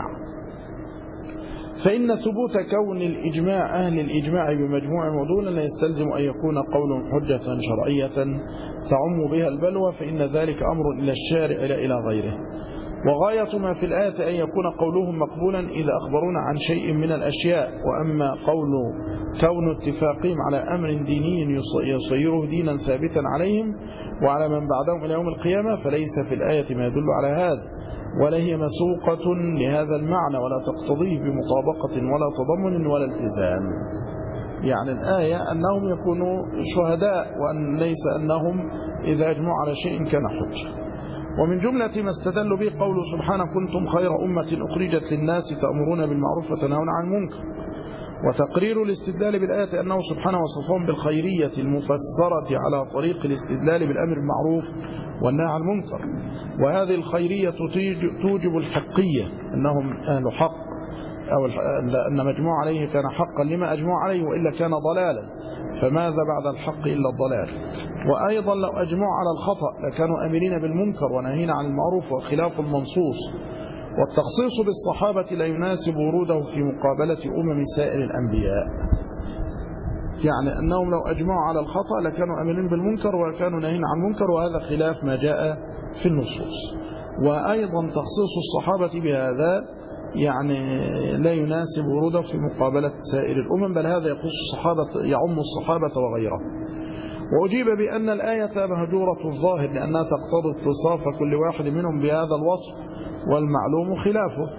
فإن ثبوت كون الإجماع أهل الإجماع بمجموع معدول لا يستلزم أن يكون قول حجة شرعية تعم بها البلوى، فإن ذلك أمر إلى الشارع لا إلى غيره. وغاية ما في الآية أن يكون قولهم مقبولا إذا أخبرونا عن شيء من الأشياء، وأما كون اتفاقهم على أمر ديني يصيره دينا ثابتا عليهم وعلى من بعدهم إلى يوم القيامة فليس في الآية ما يدل على هذا، ولا هي مسوقة لهذا المعنى ولا تقتضيه بمطابقة ولا تضمن ولا التزام. يعني الآية أنهم يكونوا شهداء، وأن ليس أنهم إذا أجمعوا على شيء كان حجة. ومن جملة ما استدل به قوله سبحانه كنتم خير أمة أخرجت للناس تأمرون بالمعروف وتنهون عن المنكر. وتقرير الاستدلال بالآية أنه سبحانه وصفهم بالخيرية المفسرة على طريق الاستدلال بالأمر بالمعروف والنهي عن المنكر. وهذه الخيرية توجب الحقية، أنهم أهل حق، أو أن مجموع عليه كان حقا لما أجمع عليه وإلا كان ضلالا، فماذا بعد الحق إلا الضلال. وأيضا لو أجمعوا على الخطأ لكانوا أمرين بالمنكر ونهين عن المعروف وخلاف المنصوص. والتخصيص بالصحابة لا يناسب وروده في مقابلة سائر الأنبياء، يعني أنهم لو أجمعوا على الخطأ لكانوا أمرين بالمنكر وكانوا نهين عن المنكر، وهذا خلاف ما جاء في النصوص. وأيضا تخصيص الصحابة بهذا يعني لا يناسب وروده في مقابلة سائر الأمم، بل هذا يعم الصحابة وغيره. وأجيب بأن الآية مهجورة الظاهر لأنها تقتضي اتصاف كل واحد منهم بهذا الوصف والمعلوم خلافه.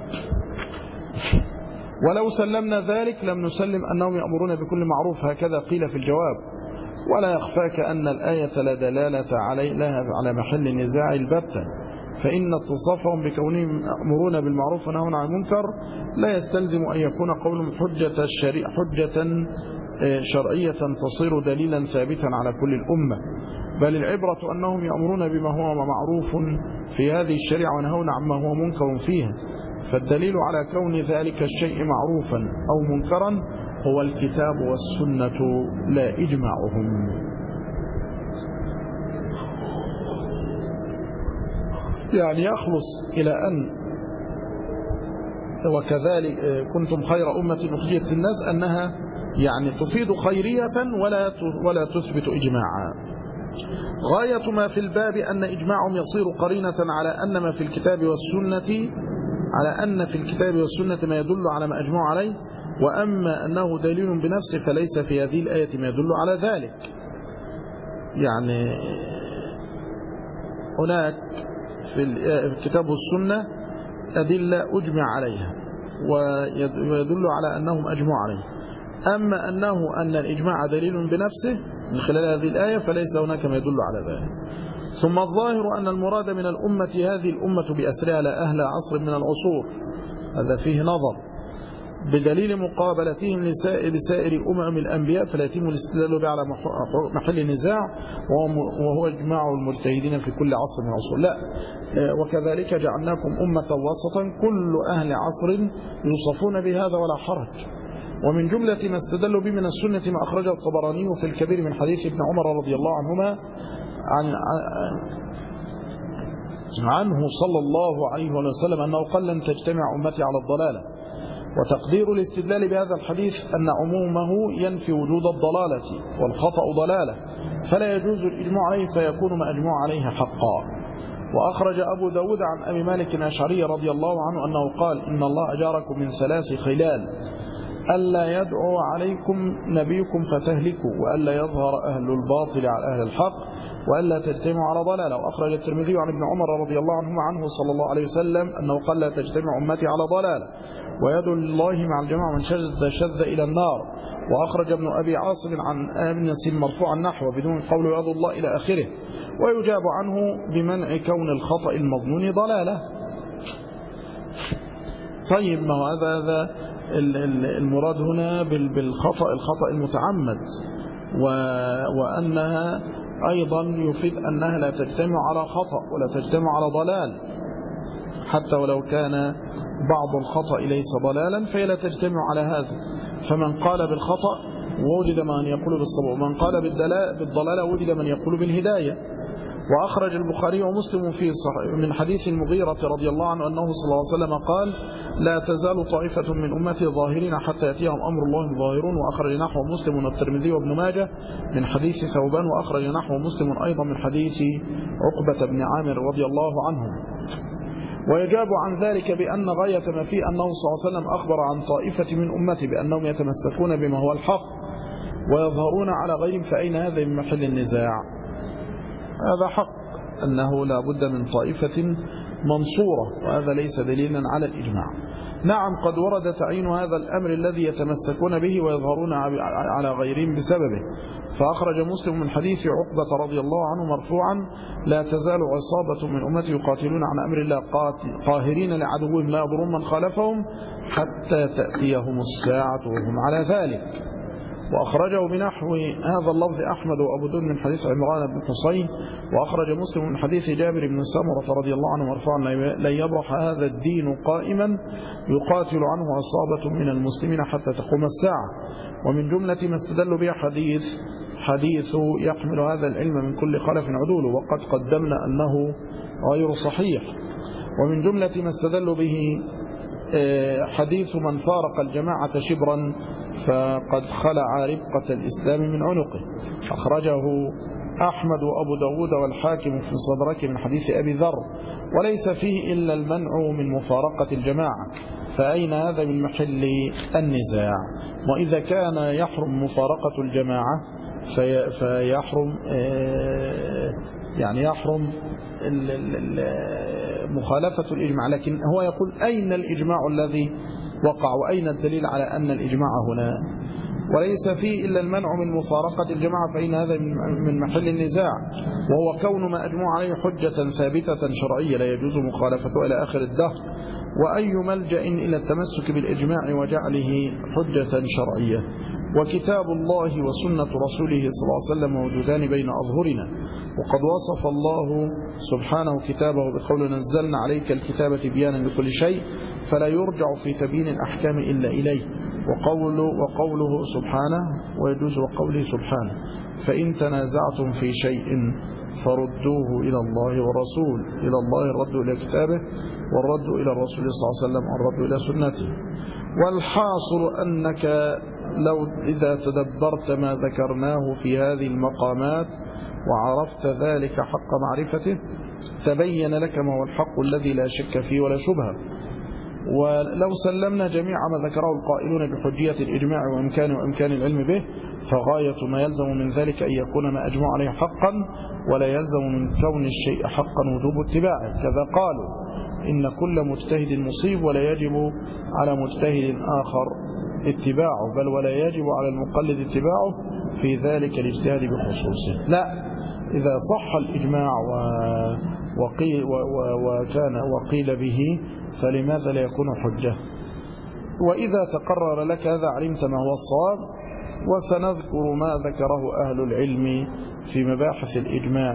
ولو سلمنا ذلك لم نسلم أنهم يأمرون بكل معروف، هكذا قيل في الجواب. ولا يخفاك أن الآية لا دلالة لها على محل النزاع البتة، فإن اتصافهم بكونهم يأمرون بالمعروف ونهون عن المنكر لا يستلزم أن يكون قولهم حجة شرعية تصير دليلا ثابتا على كل الأمة، بل العبرة أنهم يأمرون بما هو معروف في هذه الشريعة ونهون عما هو منكر فيها. فالدليل على كون ذلك الشيء معروفا أو منكرا هو الكتاب والسنة لا إجماعهم. يعني يخلص إلى أن وكذلك كنتم خير أمة أخرجت للناس أنها يعني تفيد خيرية ولا تثبت إجماعا. غاية ما في الباب أن إجماعهم يصير قرينة على أن ما في الكتاب والسنة ما يدل على ما أجمع عليه، وأما أنه دليل بنفسه فليس في هذه الآية ما يدل على ذلك. يعني هناك في الكتاب والسنة أدلة أجمع عليها ويدل على أنهم أجمعوا عليه، أما أن الإجماع دليل بنفسه من خلال هذه الآية فليس هناك ما يدل على ذلك. ثم الظاهر أن المراد من الأمة هذه الأمة بأسرها لا أهل عصر من العصور، هذا فيه نظر، بدليل مقابلتهم لسائر أمم الأنبياء فلا يتم الاستدلال به على محل النزاع وهو إجماع المجتهدين في كل عصر من العصور. لا، وكذلك جعلناكم أمة وسطا كل أهل عصر يوصفون بهذا ولا حرج. ومن جملة ما استدلوا به من السنة ما أخرجه الطبراني في الكبير من حديث ابن عمر رضي الله عنهما عنه صلى الله عليه وسلم أنه قال لن تجتمع أمتي على الضلالة. وتقدير الاستدلال بهذا الحديث أن عمومه ينفي وجود الضلالة والخطأ ضلالة، فلا يجوز الإجماع عليه فيكون ما أجمع عليه حقا. وأخرج أبو داود عن أبي مالك الأشعري رضي الله عنه أنه قال إن الله أجاركم من 3 خلال: ألا يدعو عليكم نبيكم فتهلكوا، وألا يظهر أهل الباطل على أهل الحق، وألا تجتمعوا على ضلالة. وأخرج الترمذي عن ابن عمر رضي الله عنه صلى الله عليه وسلم أنه قال لا تجتمع أمتي على ضلالة، ويد الله مع الجماعة من شذ إلى النار. وأخرج ابن أبي عاصم عن أنس مرفوعا نحو بدون قول يد الله إلى آخره، ويجاب عنه بمنع كون الخطأ المظنون ضلالة. طيب، ما هذا المراد هنا الخطأ المتعمد، وأنها أيضا يفيد أنها لا تجتمع على خطأ ولا تجتمع على ضلال، حتى ولو كان بعض الخطأ ليس ضلالا فهي لا تجتمع على هذا. فمن قال بالخطأ ووجد من يقول بالصواب، ومن قال بالضلالة وجد من يقول بالهداية. وأخرج البخاري ومسلم في من حديث المغيرة رضي الله عنه أنه صلى الله عليه وسلم قال: لا تزال طائفة من أمتي ظاهرين حتى يأتيهم أمر الله ظاهرون. وأخرج نحو مسلم والترمذي وابن ماجه من حديث ثوبان. وأخرج نحو مسلم أيضا من حديث عقبة بن عامر رضي الله عنه. ويجاب عن ذلك بأن غاية ما فيه أنه صلى الله عليه وسلم أخبر عن طائفة من أمته بأنهم يتمسكون بما هو الحق ويظهرون على غيرهم، فأين هذا من محل النزاع؟ هذا حق أنه لا بد من طائفة منصورة، وهذا ليس دليلا على الإجماع. نعم قد ورد تعيين هذا الأمر الذي يتمسكون به ويظهرون على غيرهم بسببه. فأخرج مسلم من حديث عقبة رضي الله عنه مرفوعا: لا تزال عصابة من أمتي يقاتلون عن أمر الله قاهرين لعدوهم لا يضرون من خالفهم حتى تأتيهم الساعة وهم على ذلك. وأخرجه بنحو هذا اللفظ أحمد وأبو داود من حديث عمران بن حصين. وأخرج مسلم من حديث جابر بن سمرة رضي الله عنه مرفوعا: لن يبرح هذا الدين قائما يقاتل عنه عصابة من المسلمين حتى تقوم الساعة. ومن جملة ما استدل به حديث يحمل هذا العلم من كل خلف عدوله، وقد قدمنا أنه غير صحيح. ومن جملة ما استدل به حديث من فارق الجماعة شبرا فقد خلع ربقة الإسلام من عنقه. أخرجه أحمد وأبو داود والحاكم في صدرك من حديث أبي ذر. وليس فيه إلا المنع من مفارقة الجماعة، فأين هذا من محل النزاع؟ وإذا كان يحرم مفارقة الجماعة فيحرم يحرم مخالفة الإجماع. لكن هو يقول: أين الإجماع الذي وقع وأين الدليل على أن الإجماع هنا؟ وليس فيه إلا المنع من مفارقة الجماعة، فإن هذا من محل النزاع، وهو كون ما أجمع عليه حجة ثابتة شرعية لا يجوز مخالفته إلى آخر الدهر. وأي ملجأ إلى التمسك بالإجماع وجعله حجة شرعية. وكتاب الله وسنة رسوله صلى الله عليه وسلم موجودان بين أظهرنا. وقد وصف الله سبحانه كتابه بقول: نزلنا عليك الكتاب تبيانا لكل شيء فلا يرجع في تبيين الأحكام إلا إليه. وقوله سبحانه ويجوز وقوله سبحانه: فإن تنازعتم في شيء فردوه إلى الله والرسول. إلى الله الرد إلى كتابه، والرد إلى الرسول صلى الله عليه وسلم الرد إلى سنته. والحاصل أنك إذا تدبرت ما ذكرناه في هذه المقامات وعرفت ذلك حق معرفته تبين لك ما هو الحق الذي لا شك فيه ولا شبهة. ولو سلمنا جميع ما ذكره القائلون بحجية الإجماع وإمكان العلم به، فغاية ما يلزم من ذلك أن يكون ما أجمع عليه حقا، ولا يلزم من كون الشيء حقا وجوب اتباعه. كذا قالوا: إن كل مجتهد مصيب ولا يجب على مجتهد آخر اتباعه، بل ولا يجب على المقلد اتباعه في ذلك الاجتهاد بخصوصه. لا، إذا صح الإجماع وقيل به فلماذا لا يكون حجة؟ وإذا تقرر لك هذا علمت ما هو الصواب. وسنذكر ما ذكره أهل العلم في مباحث الإجماع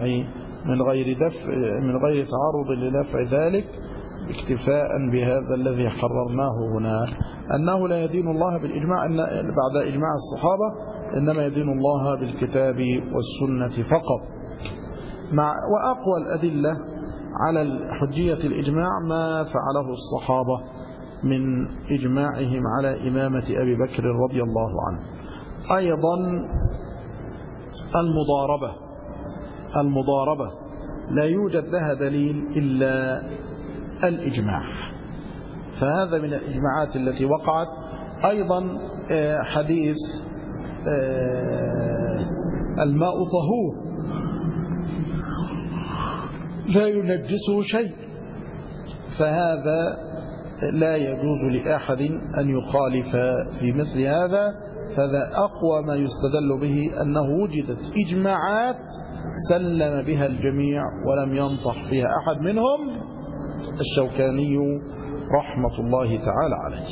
من غير تعرض لدفع ذلك، اكتفاء بهذا الذي حررناه هنا، أنه لا يدين الله بالإجماع بعد إجماع الصحابة، إنما يدين الله بالكتاب والسنة فقط. وأقوى الأدلة على حجية الإجماع ما فعله الصحابة من إجماعهم على إمامة أبي بكر رضي الله عنه. أيضا المضاربة لا يوجد لها دليل إلا الإجماع، فهذا من الإجماعات التي وقعت. أيضا حديث الماء طهور لا ينجسه شيء، فهذا لا يجوز لأحد أن يخالف في مثل هذا. فذا أقوى ما يستدل به أنه وجدت إجماعات سلم بها الجميع ولم ينطح فيها أحد منهم الشوكاني رحمة الله تعالى عليه.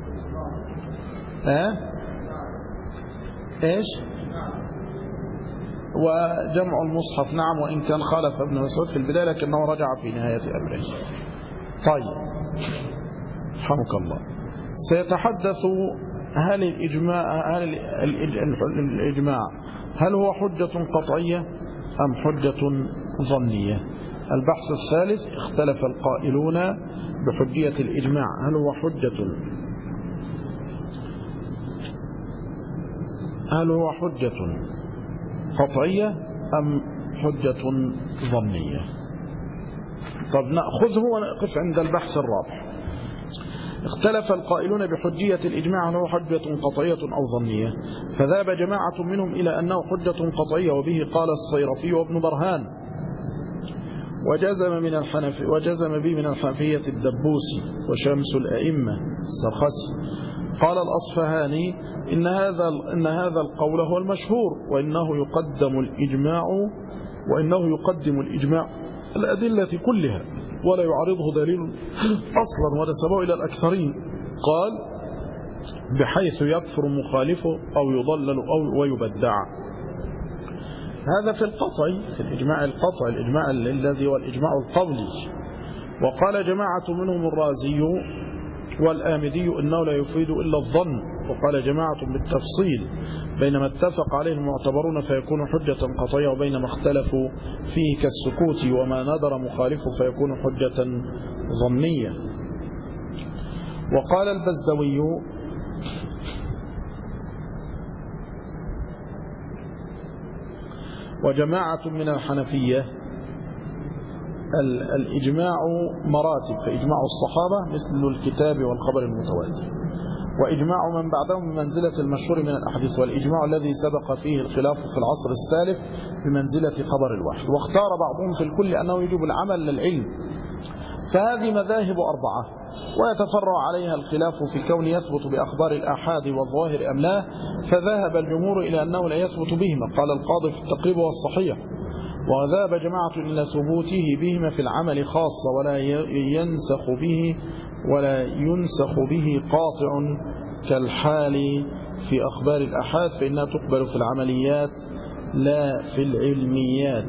إيش؟ وجمع المصحف، نعم، وإن كان خالف ابن مسعود في البداية لكنه رجع في نهاية أمره. طيب، رحمك الله. سيتحدث هل الإجماع هل هو حجة قطعية أم حجة ظنية؟ البحث الثالث: اختلف القائلون بحجية الإجماع، هل هو حجة قطعية أم حجة ظنية؟ طب نأخذه ونقف عند البحث الرابع. اختلف القائلون بحجية الإجماع هل هو حجة قطعية أو ظنية، فذهب جماعة منهم إلى أنه حجة قطعية، وبه قال الصيرفي وابن برهان، وجزم به من الحنفية الدبوسي وشمس الأئمة السرخسي. قال الأصفهاني إن هذا القول هو المشهور، وإنه يقدم الإجماع الأدلة كلها ولا يعارضه دليل أصلا، ونسبه إلى الأكثرين، قال بحيث يكفر مخالفه أو يضلل أو ويبدع. هذا في القطع، في الإجماع القطع، الإجماع الذي هو الإجماع القولي. وقال جماعة منهم الرازي والآمدي إنه لا يفيد إلا الظن، وقال جماعة بالتفصيل بينما اتفق عليه المعتبرون فيكون حجة قطعية، وبينما اختلفوا فيه كالسكوت وما ندر مخالفه فيكون حجة ظنية. وقال البزدوي وجماعة من الحنفية الإجماع مراتب، فإجماع الصحابة مثل الكتاب والخبر المتواتر، وإجماع من بعدهم بمنزلة المشهور من الأحاديث، والإجماع الذي سبق فيه الخلاف في العصر السالف بمنزلة خبر الواحد. واختار بعضهم في الكل أنه يجب العمل للعلم. فهذه مذاهب أربعة، ويتفرع عليها الخلاف في كون يثبت بأخبار الآحاد والظاهر أم لا، فذهب الجمهور إلى أنه لا يثبت بهما، قال القاضي في التقريب والصحيح، وذهب جماعة إلى ثبوته بهما في العمل خاصة، ولا ينسخ به قاطع كالحال في أخبار الآحاد، فإنها تقبل في العمليات لا في العلميات.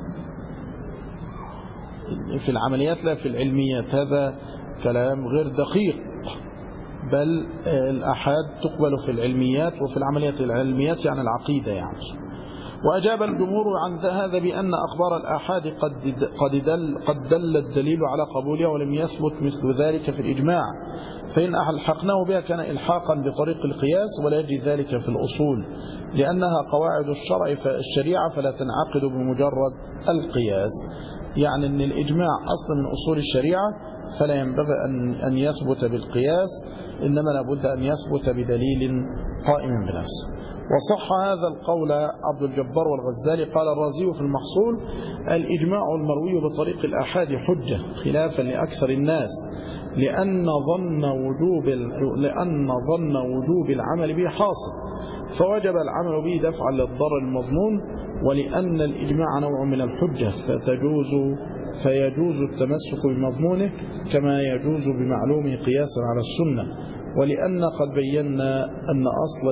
في العمليات لا في العلميات، هذا كلام غير دقيق، بل الآحاد تقبل في العلميات وفي العمليات. العلميات يعني العقيدة يعني. وأجاب الجمهور عن هذا بأن أخبار الآحاد قد دل الدليل على قبولها، ولم يثبت مثل ذلك في الإجماع، فإن ألحقناه بها كان إلحاقا بطريق القياس، ولا يجري ذلك في الأصول، لأنها قواعد الشريعة فلا تنعقد بمجرد القياس. يعني أن الإجماع أصل من أصول الشريعة، فلا ينبغي أن يثبت بالقياس، إنما لابد أن يثبت بدليل قائم بنفسه. وصح هذا القول عبد الجبار والغزالي. قال الرازي في المحصول: الإجماع المروي بطريق الآحاد حجة خلافا لأكثر الناس، لأن ظن وجوب العمل به حاصل، فوجب العمل به دفعا للضرر المظنون، ولأن الإجماع نوع من الحجة فيجوز التمسك بمضمونه كما يجوز بمعلومه قياسا على السنة، ولأن قد بينا أن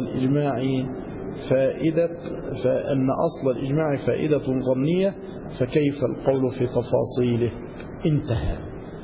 أصل الإجماع فائدة ظنية، فكيف القول في تفاصيله؟ انتهى.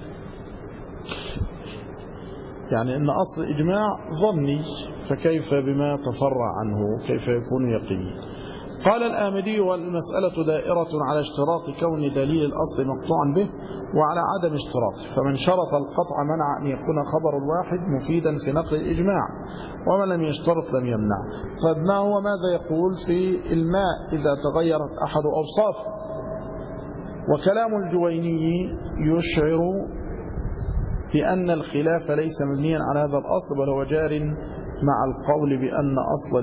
يعني أن أصل الإجماع ظني، فكيف بما تفرع عنه، كيف يكون يقيني؟ قال الآمدي: والمسألة دائرة على اشتراط كون دليل الأصل مقطوعا به وعلى عدم اشتراطه، فمن شرط القطع منع أن يكون خبر الواحد مفيدا في نقل الإجماع، ومن لم يشترط لم يمنع. طيب ماذا يقول في الماء إذا تغيرت أحد أوصافه؟ وكلام الجويني يشعر بأن الخلاف ليس مبنيا على هذا الأصل، بل هو جار مع القول بأن أصل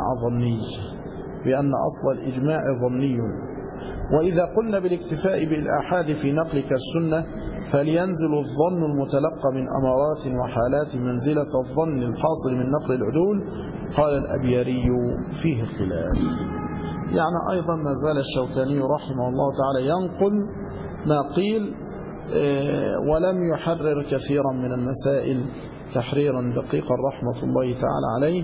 الإجماع ظني. وإذا قلنا بالاكتفاء بالآحاد في نقل كالسنة، فلينزل الظن المتلقى من أمارات وحالات منزلة الظن الحاصل من نقل العدول. قال الأبياري: فيه خلاف. يعني أيضا ما زال الشوكاني رحمه الله تعالى ينقل ما قيل، ولم يحرر كثيرا من المسائل تحريرا دقيقا رحمة الله تعالى عليه،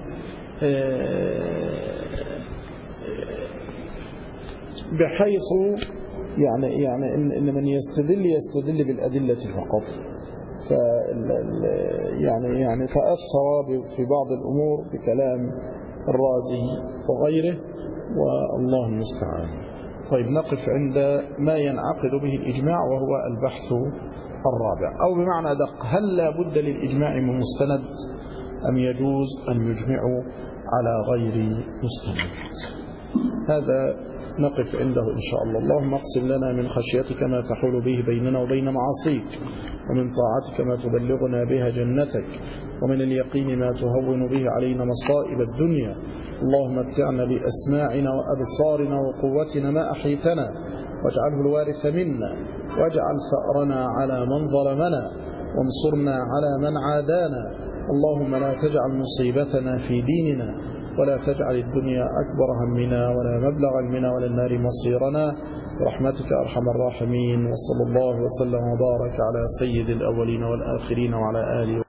بحيث يعني إن من يستدل بالأدلة فقط، يعني تأثر في بعض الأمور بكلام الرازي وغيره، والله المستعان. طيب نقف عند ما ينعقد به الإجماع، وهو البحث الرابع، أو بمعنى أدق: هل لا بد للإجماع من مستند أم يجوز أن يجمعوا على غير مستند؟ هذا نقف عنده إن شاء الله. اللهم اقسم لنا من خشيتك ما تحول به بيننا وبين معاصيك، ومن طاعتك ما تبلغنا بها جنتك، ومن اليقين ما تهون به علينا مصائب الدنيا. اللهم متعنا بأسماعنا وأبصارنا وقوتنا ما أحيتنا، واجعله الوارث منا، واجعل ثأرنا على من ظلمنا، وانصرنا على من عادانا. اللهم لا تجعل مصيبتنا في ديننا، ولا تجعل الدنيا أكبر همنا ولا مبلغ علمنا ولا النار مصيرنا، برحمتك أرحم الراحمين. وصلى الله وسلم وبارك على سيد الأولين والآخرين وعلى آله